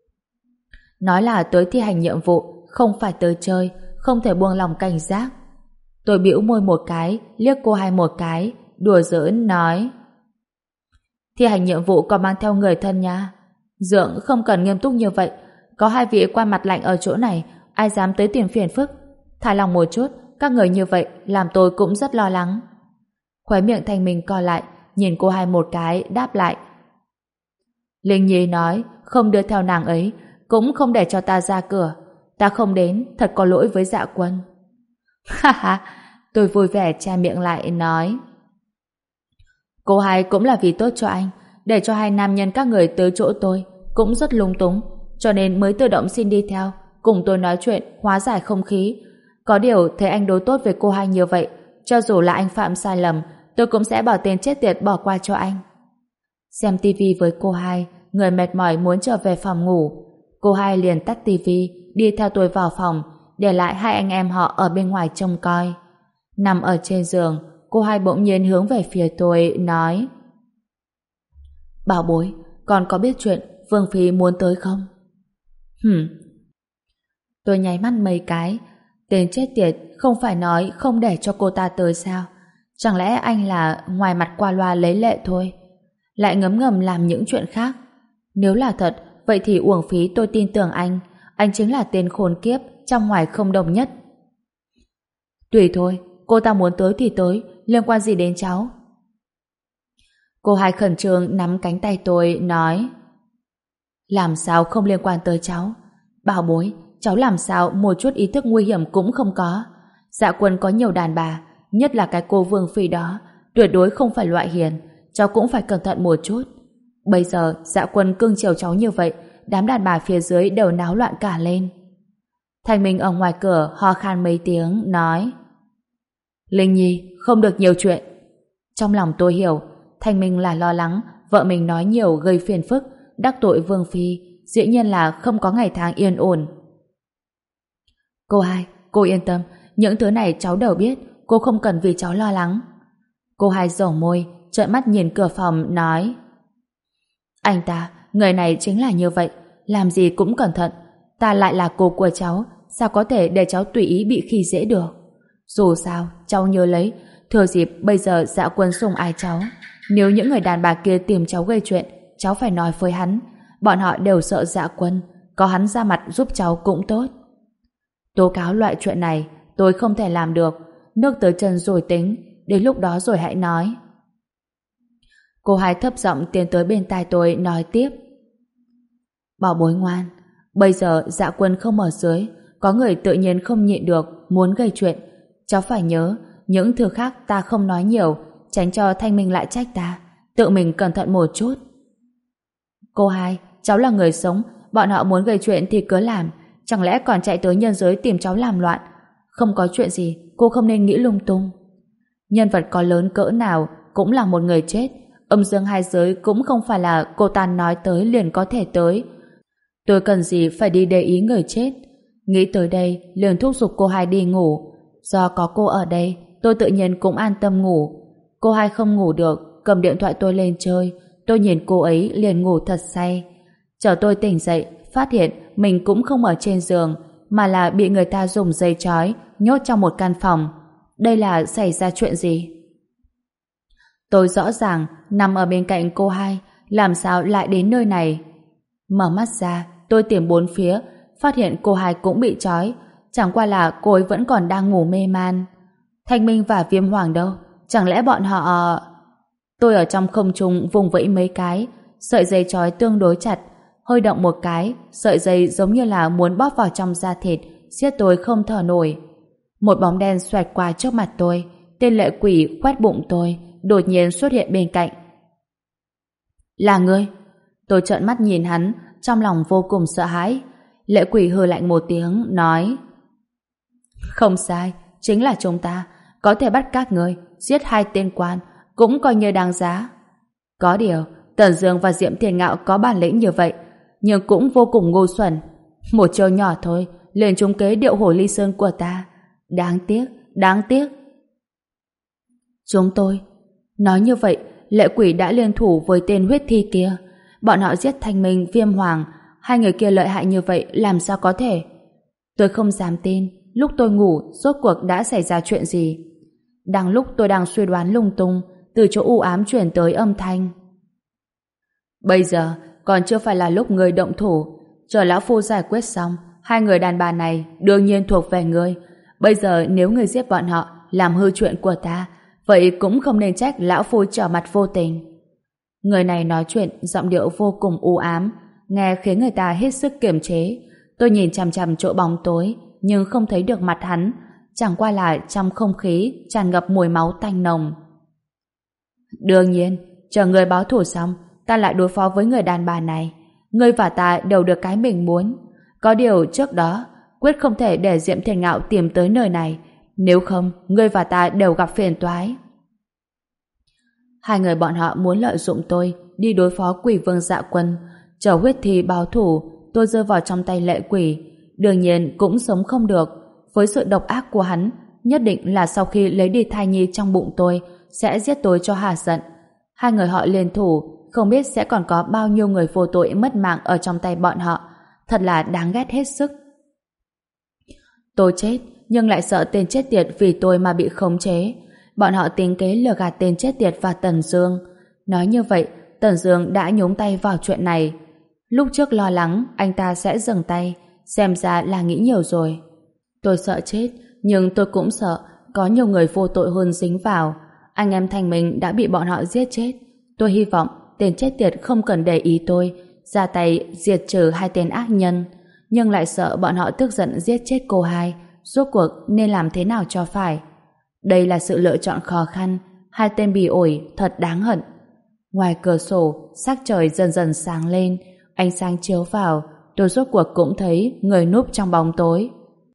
Nói là tới thi hành nhiệm vụ, không phải tới chơi, không thể buông lòng cảnh giác. Tôi bĩu môi một cái, liếc cô hai một cái, đùa giỡn nói: thi hành nhiệm vụ còn mang theo người thân nha. Dượng không cần nghiêm túc như vậy, có hai vị quan mặt lạnh ở chỗ này, ai dám tới tìm phiền phức. Thả lòng một chút, các người như vậy làm tôi cũng rất lo lắng. Khóe miệng Thanh Minh co lại, nhìn cô hai một cái, đáp lại: Linh Nhi nói không đưa theo nàng ấy, cũng không để cho ta ra cửa. Ta không đến, thật có lỗi với Dạ Quân. Ha ha, tôi vui vẻ che miệng lại nói: cô hai cũng là vì tốt cho anh, để cho hai nam nhân các người tới chỗ tôi cũng rất lung túng, cho nên mới tự động xin đi theo, cùng tôi nói chuyện, hóa giải không khí. Có điều thấy anh đối tốt với cô hai như vậy, cho dù là anh phạm sai lầm, tôi cũng sẽ bảo tên chết tiệt bỏ qua cho anh. Xem tivi với cô hai, người mệt mỏi muốn trở về phòng ngủ. Cô hai liền tắt tivi, đi theo tôi vào phòng, để lại hai anh em họ ở bên ngoài trông coi. Nằm ở trên giường, cô hai bỗng nhiên hướng về phía tôi, nói: Bảo bối, con có biết chuyện Vương Phi muốn tới không? Hừm. Tôi nháy mắt mấy cái. Tên chết tiệt không phải nói không để cho cô ta tới sao? Chẳng lẽ anh là ngoài mặt qua loa lấy lệ thôi, lại ngấm ngầm làm những chuyện khác? Nếu là thật, vậy thì uổng phí tôi tin tưởng anh. Anh chính là tên khốn kiếp trong ngoài không đồng nhất. Tùy thôi, cô ta muốn tới thì tới, liên quan gì đến cháu? Cô hai khẩn trương nắm cánh tay tôi, nói: làm sao không liên quan tới cháu? Bảo bối, cháu làm sao một chút ý thức nguy hiểm cũng không có? Dạ Quân có nhiều đàn bà, nhất là cái cô Vương Phi đó, tuyệt đối không phải loại hiền, cháu cũng phải cẩn thận một chút. Bây giờ Dạ Quân cưng chiều cháu như vậy, đám đàn bà phía dưới đều náo loạn cả lên. Thanh Minh ở ngoài cửa ho khan mấy tiếng, nói: Linh Nhi, không được nhiều chuyện. Trong lòng tôi hiểu, Thanh Minh là lo lắng vợ mình nói nhiều gây phiền phức, đắc tội Vương Phi, dĩ nhiên là không có ngày tháng yên ổn. Cô hai, cô yên tâm, những thứ này cháu đều biết, cô không cần vì cháu lo lắng. Cô hai rầu môi, trợn mắt nhìn cửa phòng, nói: anh ta, người này chính là như vậy, làm gì cũng cẩn thận. Ta lại là cô của cháu, sao có thể để cháu tùy ý bị khi dễ được? Dù sao, cháu nhớ lấy, thừa dịp bây giờ Dạ Quân sủng ái cháu, nếu những người đàn bà kia tìm cháu gây chuyện, cháu phải nói với hắn, bọn họ đều sợ Dạ Quân, có hắn ra mặt giúp cháu cũng tốt. Tố cáo loại chuyện này tôi không thể làm được, nước tới chân rồi tính, đến lúc đó rồi hãy nói. Cô hai thấp giọng tiến tới bên tai tôi, nói tiếp: bảo bối ngoan, bây giờ Dạ Quân không ở dưới, có người tự nhiên không nhịn được muốn gây chuyện, cháu phải nhớ, những thứ khác ta không nói nhiều, tránh cho Thanh Minh lại trách ta, tự mình cẩn thận một chút. Cô hai, cháu là người sống, bọn họ muốn gây chuyện thì cứ làm, chẳng lẽ còn chạy tới nhân giới tìm cháu làm loạn? Không có chuyện gì, cô không nên nghĩ lung tung. Nhân vật có lớn cỡ nào cũng là một người chết, âm dương hai giới cũng không phải là cô ta nói tới liền có thể tới. Tôi cần gì phải đi để ý người chết? Nghĩ tới đây, liền thúc giục cô hai đi ngủ. Do có cô ở đây, tôi tự nhiên cũng an tâm ngủ. Cô hai không ngủ được, cầm điện thoại tôi lên chơi. Tôi nhìn cô ấy liền ngủ thật say. Chờ tôi tỉnh dậy, phát hiện mình cũng không ở trên giường, mà là bị người ta dùng dây trói nhốt trong một căn phòng. Đây là xảy ra chuyện gì? Tôi rõ ràng nằm ở bên cạnh cô hai, làm sao lại đến nơi này? Mở mắt ra, tôi tìm bốn phía, phát hiện cô hai cũng bị trói, chẳng qua là cô ấy vẫn còn đang ngủ mê man. Thanh Minh và Viêm Hoàng đâu? Chẳng lẽ bọn họ... Tôi ở trong không trung vùng vẫy mấy cái, sợi dây trói tương đối chặt, hơi động một cái, sợi dây giống như là muốn bóp vào trong da thịt, siết tôi không thở nổi. Một bóng đen xoẹt qua trước mặt tôi, tên lệ quỷ khoét bụng tôi, đột nhiên xuất hiện bên cạnh. Là ngươi? Tôi trợn mắt nhìn hắn, trong lòng vô cùng sợ hãi. Lệ quỷ hừ lạnh một tiếng, nói: không sai, chính là chúng ta, có thể bắt các ngươi giết hai tên quan, cũng coi như đáng giá. Có điều, Tần Dương và Diệm Thiên Ngạo có bản lĩnh như vậy, nhưng cũng vô cùng ngu xuẩn. Một chiêu nhỏ thôi, liền trúng kế điệu hổ ly sơn của ta. Đáng tiếc, đáng tiếc. Chúng tôi. Nói như vậy, Lệ Quỷ đã liên thủ với tên huyết thi kia. Bọn họ giết Thanh Minh, Viêm Hoàng. Hai người kia lợi hại như vậy, làm sao có thể? Tôi không dám tin, lúc tôi ngủ, rốt cuộc đã xảy ra chuyện gì. Đang lúc tôi đang suy đoán lung tung, từ chỗ u ám chuyển tới âm thanh. Bây giờ, còn chưa phải là lúc người động thủ. Chờ lão phu giải quyết xong, hai người đàn bà này đương nhiên thuộc về ngươi. Bây giờ nếu ngươi giết bọn họ, làm hư chuyện của ta, vậy cũng không nên trách lão phu trở mặt vô tình. Người này nói chuyện giọng điệu vô cùng u ám, nghe khiến người ta hết sức kiềm chế. Tôi nhìn chằm chằm chỗ bóng tối, nhưng không thấy được mặt hắn, chẳng qua là trong không khí tràn ngập mùi máu tanh nồng. Đương nhiên, chờ người báo thù xong, ta lại đối phó với người đàn bà này. Ngươi và ta đều được cái mình muốn. Có điều trước đó, quyết không thể để Diệm Thiên Ngạo tìm tới nơi này. Nếu không, ngươi và ta đều gặp phiền toái. Hai người bọn họ muốn lợi dụng tôi đi đối phó Quỷ Vương Dạ Quân. Chờ huyết thi báo thù, tôi rơi vào trong tay Lệ Quỷ. Đương nhiên cũng sống không được. Với sự độc ác của hắn, nhất định là sau khi lấy đi thai nhi trong bụng tôi, sẽ giết tôi cho hả giận. Hai người họ liên thủ, không biết sẽ còn có bao nhiêu người vô tội mất mạng ở trong tay bọn họ. Thật là đáng ghét hết sức. Tôi chết, nhưng lại sợ tên chết tiệt vì tôi mà bị khống chế. Bọn họ tính kế lừa gạt tên chết tiệt và Tần Dương. Nói như vậy, Tần Dương đã nhúng tay vào chuyện này. Lúc trước lo lắng anh ta sẽ dừng tay, xem ra là nghĩ nhiều rồi. Tôi sợ chết, nhưng tôi cũng sợ có nhiều người vô tội hơn dính vào. Anh em Thanh Minh đã bị bọn họ giết chết. Tôi hy vọng tên chết tiệt không cần để ý tôi, ra tay diệt trừ hai tên ác nhân, nhưng lại sợ bọn họ tức giận giết chết cô hai. Rốt cuộc nên làm thế nào cho phải? Đây là sự lựa chọn khó khăn. Hai tên bỉ ổi thật đáng hận. Ngoài cửa sổ, sắc trời dần dần sáng lên, ánh sáng chiếu vào, tôi rốt cuộc cũng thấy người núp trong bóng tối.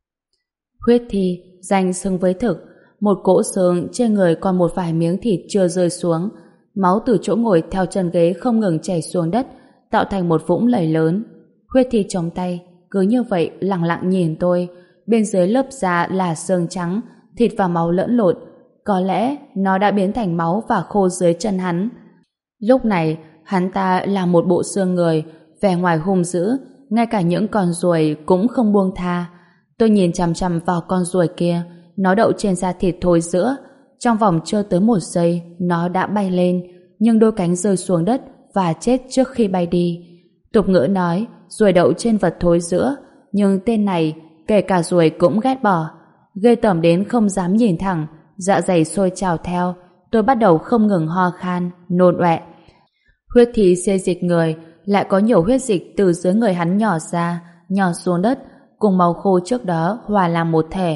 Huyết thi, danh xưng với thực, một cỗ xương trên người còn một vài miếng thịt chưa rơi xuống, máu từ chỗ ngồi theo chân ghế không ngừng chảy xuống đất, tạo thành một vũng lầy lớn. Huyết thi chống tay, cứ như vậy lặng lặng nhìn tôi. Bên dưới lớp da là xương trắng, thịt và máu lẫn lộn. Có lẽ nó đã biến thành máu và khô dưới chân hắn. Lúc này, hắn ta là một bộ xương người, vẻ ngoài hung dữ, ngay cả những con ruồi cũng không buông tha. Tôi nhìn chằm chằm vào con ruồi kia, nó đậu trên da thịt thối rữa. Trong vòng chưa tới một giây, nó đã bay lên, nhưng đôi cánh rơi xuống đất và chết trước khi bay đi. Tục ngữ nói, ruồi đậu trên vật thối rữa, nhưng tên này, kể cả ruồi cũng ghét bỏ. Ghê tởm đến không dám nhìn thẳng, dạ dày sôi trào theo. Tôi bắt đầu không ngừng ho khan, nôn ọe. Huyết thi xê dịch người, lại có nhiều huyết dịch từ dưới người hắn nhỏ ra, nhỏ xuống đất, cùng máu khô trước đó hòa làm một thể.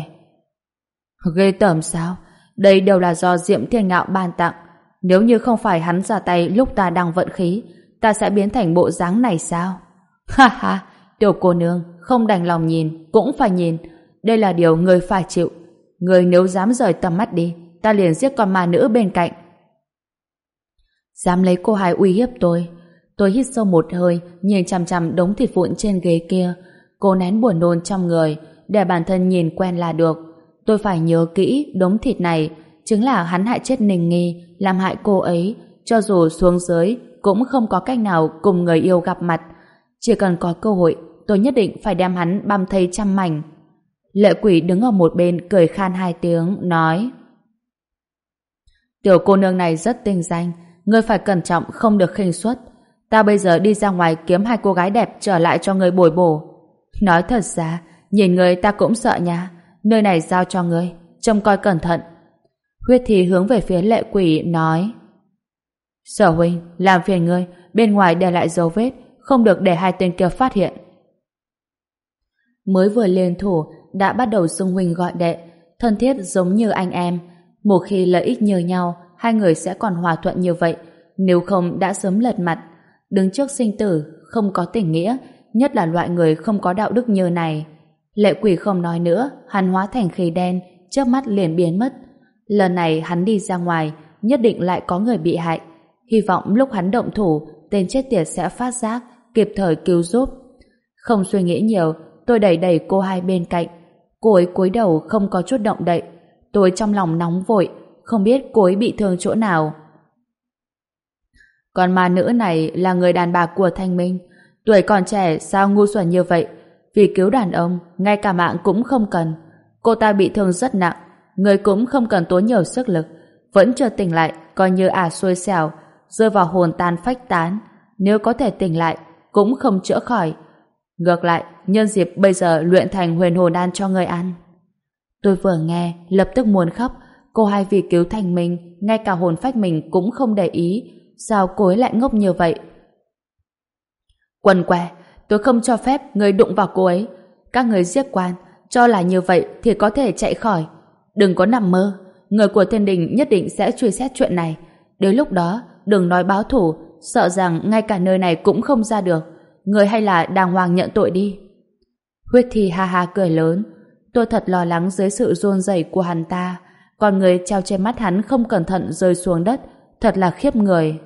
Ghê tởm sao? Đây đều là do Diệm Thiên Ngạo ban tặng. Nếu như không phải hắn ra tay lúc ta đang vận khí, ta sẽ biến thành bộ dáng này sao? Ha ha, tiểu cô nương, không đành lòng nhìn, cũng phải nhìn. Đây là điều người phải chịu. Người nếu dám rời tầm mắt đi, ta liền giết con ma nữ bên cạnh. Dám lấy cô hai uy hiếp tôi. Tôi hít sâu một hơi, nhìn chằm chằm đống thịt vụn trên ghế kia. Cô nén buồn nôn trong người, để bản thân nhìn quen là được. Tôi phải nhớ kỹ đống thịt này chính là hắn hại chết Ninh Nghi, làm hại cô ấy. Cho dù xuống dưới cũng không có cách nào cùng người yêu gặp mặt. Chỉ cần có cơ hội, tôi nhất định phải đem hắn băm thây trăm mảnh. Lệ Quỷ đứng ở một bên cười khan hai tiếng, nói: Tiểu cô nương này rất tinh danh, ngươi phải cẩn trọng không được khinh suất. Ta bây giờ đi ra ngoài kiếm hai cô gái đẹp trở lại cho ngươi bồi bổ. Nói thật ra, nhìn ngươi ta cũng sợ nha. Nơi này giao cho ngươi, trông coi cẩn thận. Huyết thi hướng về phía Lệ Quỷ nói: Sở huynh, làm phiền ngươi, bên ngoài để lại dấu vết, không được để hai tên kia phát hiện. Mới vừa liên thủ đã bắt đầu xưng huynh gọi đệ, thân thiết giống như anh em. Một khi lợi ích như nhau, hai người sẽ còn hòa thuận như vậy, nếu không đã sớm lật mặt. Đứng trước sinh tử, không có tình nghĩa, nhất là loại người không có đạo đức như này. Lệ Quỷ không nói nữa, hắn hóa thành khí đen, chớp mắt liền biến mất. Lần này hắn đi ra ngoài, nhất định lại có người bị hại. Hy vọng lúc hắn động thủ, tên chết tiệt sẽ phát giác, kịp thời cứu giúp. Không suy nghĩ nhiều, tôi đẩy đẩy cô hai bên cạnh. Cô ấy cúi đầu không có chút động đậy. Tôi trong lòng nóng vội, không biết cô ấy bị thương chỗ nào. Còn ma nữ này là người đàn bà của Thanh Minh. Tuổi còn trẻ sao ngu xuẩn như vậy? Vì cứu đàn ông, ngay cả mạng cũng không cần. Cô ta bị thương rất nặng, người cũng không cần tốn nhiều sức lực. Vẫn chưa tỉnh lại, coi như ả xui xẻo, rơi vào hồn tan phách tán. Nếu có thể tỉnh lại, cũng không chữa khỏi. Ngược lại, nhân dịp bây giờ luyện thành huyền hồn đan cho người ăn. Tôi vừa nghe, lập tức muốn khóc. Cô hai vì cứu Thanh Minh, ngay cả hồn phách mình cũng không để ý. Sao cô ấy lại ngốc như vậy? Quần què, tôi không cho phép người đụng vào cô ấy. Các người giết quan, cho là như vậy thì có thể chạy khỏi. Đừng có nằm mơ. Người của thiên đình nhất định sẽ truy xét chuyện này. Đến lúc đó, đừng nói báo thù, sợ rằng ngay cả nơi này cũng không ra được. Người hay là đàng hoàng nhận tội đi. Huyết Thi ha ha cười lớn. Tôi thật lo lắng dưới sự run rẩy của hắn ta. Còn người treo trên mắt hắn không cẩn thận rơi xuống đất, thật là khiếp người.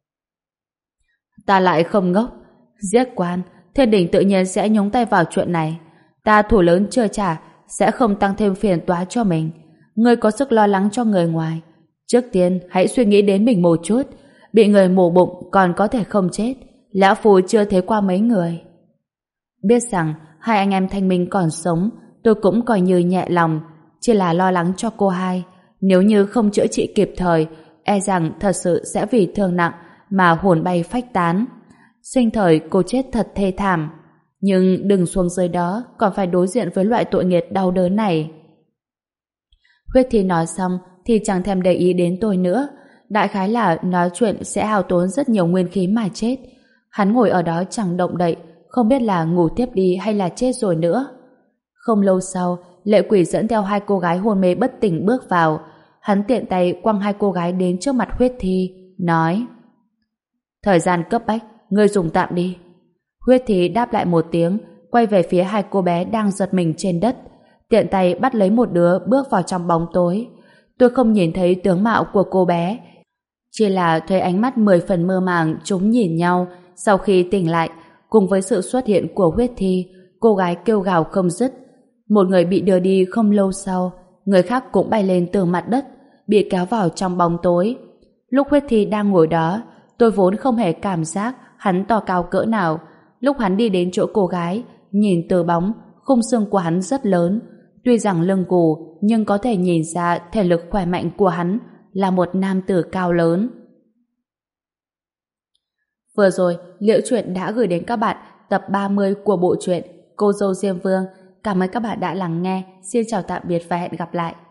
Ta lại không ngốc. Giết quan, thiên đình tự nhiên sẽ nhúng tay vào chuyện này. Ta thủ lớn chưa trả, sẽ không tăng thêm phiền toái cho mình. Ngươi có sức lo lắng cho người ngoài. Trước tiên, hãy suy nghĩ đến mình một chút. Bị người mổ bụng còn có thể không chết. Lão Phu chưa thấy qua mấy người. Biết rằng hai anh em Thanh Minh còn sống, tôi cũng coi như nhẹ lòng. Chỉ là lo lắng cho cô hai. Nếu như không chữa trị kịp thời, e rằng thật sự sẽ vì thương nặng mà hồn bay phách tán. Sinh thời cô chết thật thê thảm. Nhưng đừng xuống dưới đó còn phải đối diện với loại tội nghiệp đau đớn này. Huyết Thi nói xong thì chẳng thèm để ý đến tôi nữa. Đại khái là nói chuyện sẽ hao tốn rất nhiều nguyên khí mà chết. Hắn ngồi ở đó chẳng động đậy, không biết là ngủ tiếp đi hay là chết rồi nữa. Không lâu sau, Lệ Quỷ dẫn theo hai cô gái hôn mê bất tỉnh bước vào. Hắn tiện tay quăng hai cô gái đến trước mặt Huyết Thi, nói: Thời gian cấp bách, ngươi dùng tạm đi. Huyết Thi đáp lại một tiếng, quay về phía hai cô bé đang giật mình trên đất, tiện tay bắt lấy một đứa bước vào trong bóng tối. Tôi không nhìn thấy tướng mạo của cô bé, chỉ là thấy ánh mắt mười phần mơ màng chúng nhìn nhau. Sau khi tỉnh lại, cùng với sự xuất hiện của Huyết Thi, cô gái kêu gào không dứt. Một người bị đưa đi không lâu sau, người khác cũng bay lên từ mặt đất, bị kéo vào trong bóng tối. Lúc Huyết Thi đang ngồi đó, tôi vốn không hề cảm giác hắn to cao cỡ nào. Lúc hắn đi đến chỗ cô gái, nhìn từ bóng, khung xương của hắn rất lớn. Tuy rằng lưng gù, nhưng có thể nhìn ra thể lực khỏe mạnh của hắn, là một nam tử cao lớn. Vừa rồi, Liễu Chuyện đã gửi đến các bạn tập ba mươi của bộ truyện Cô Dâu Diêm Vương. Cảm ơn các bạn đã lắng nghe. Xin chào tạm biệt và hẹn gặp lại.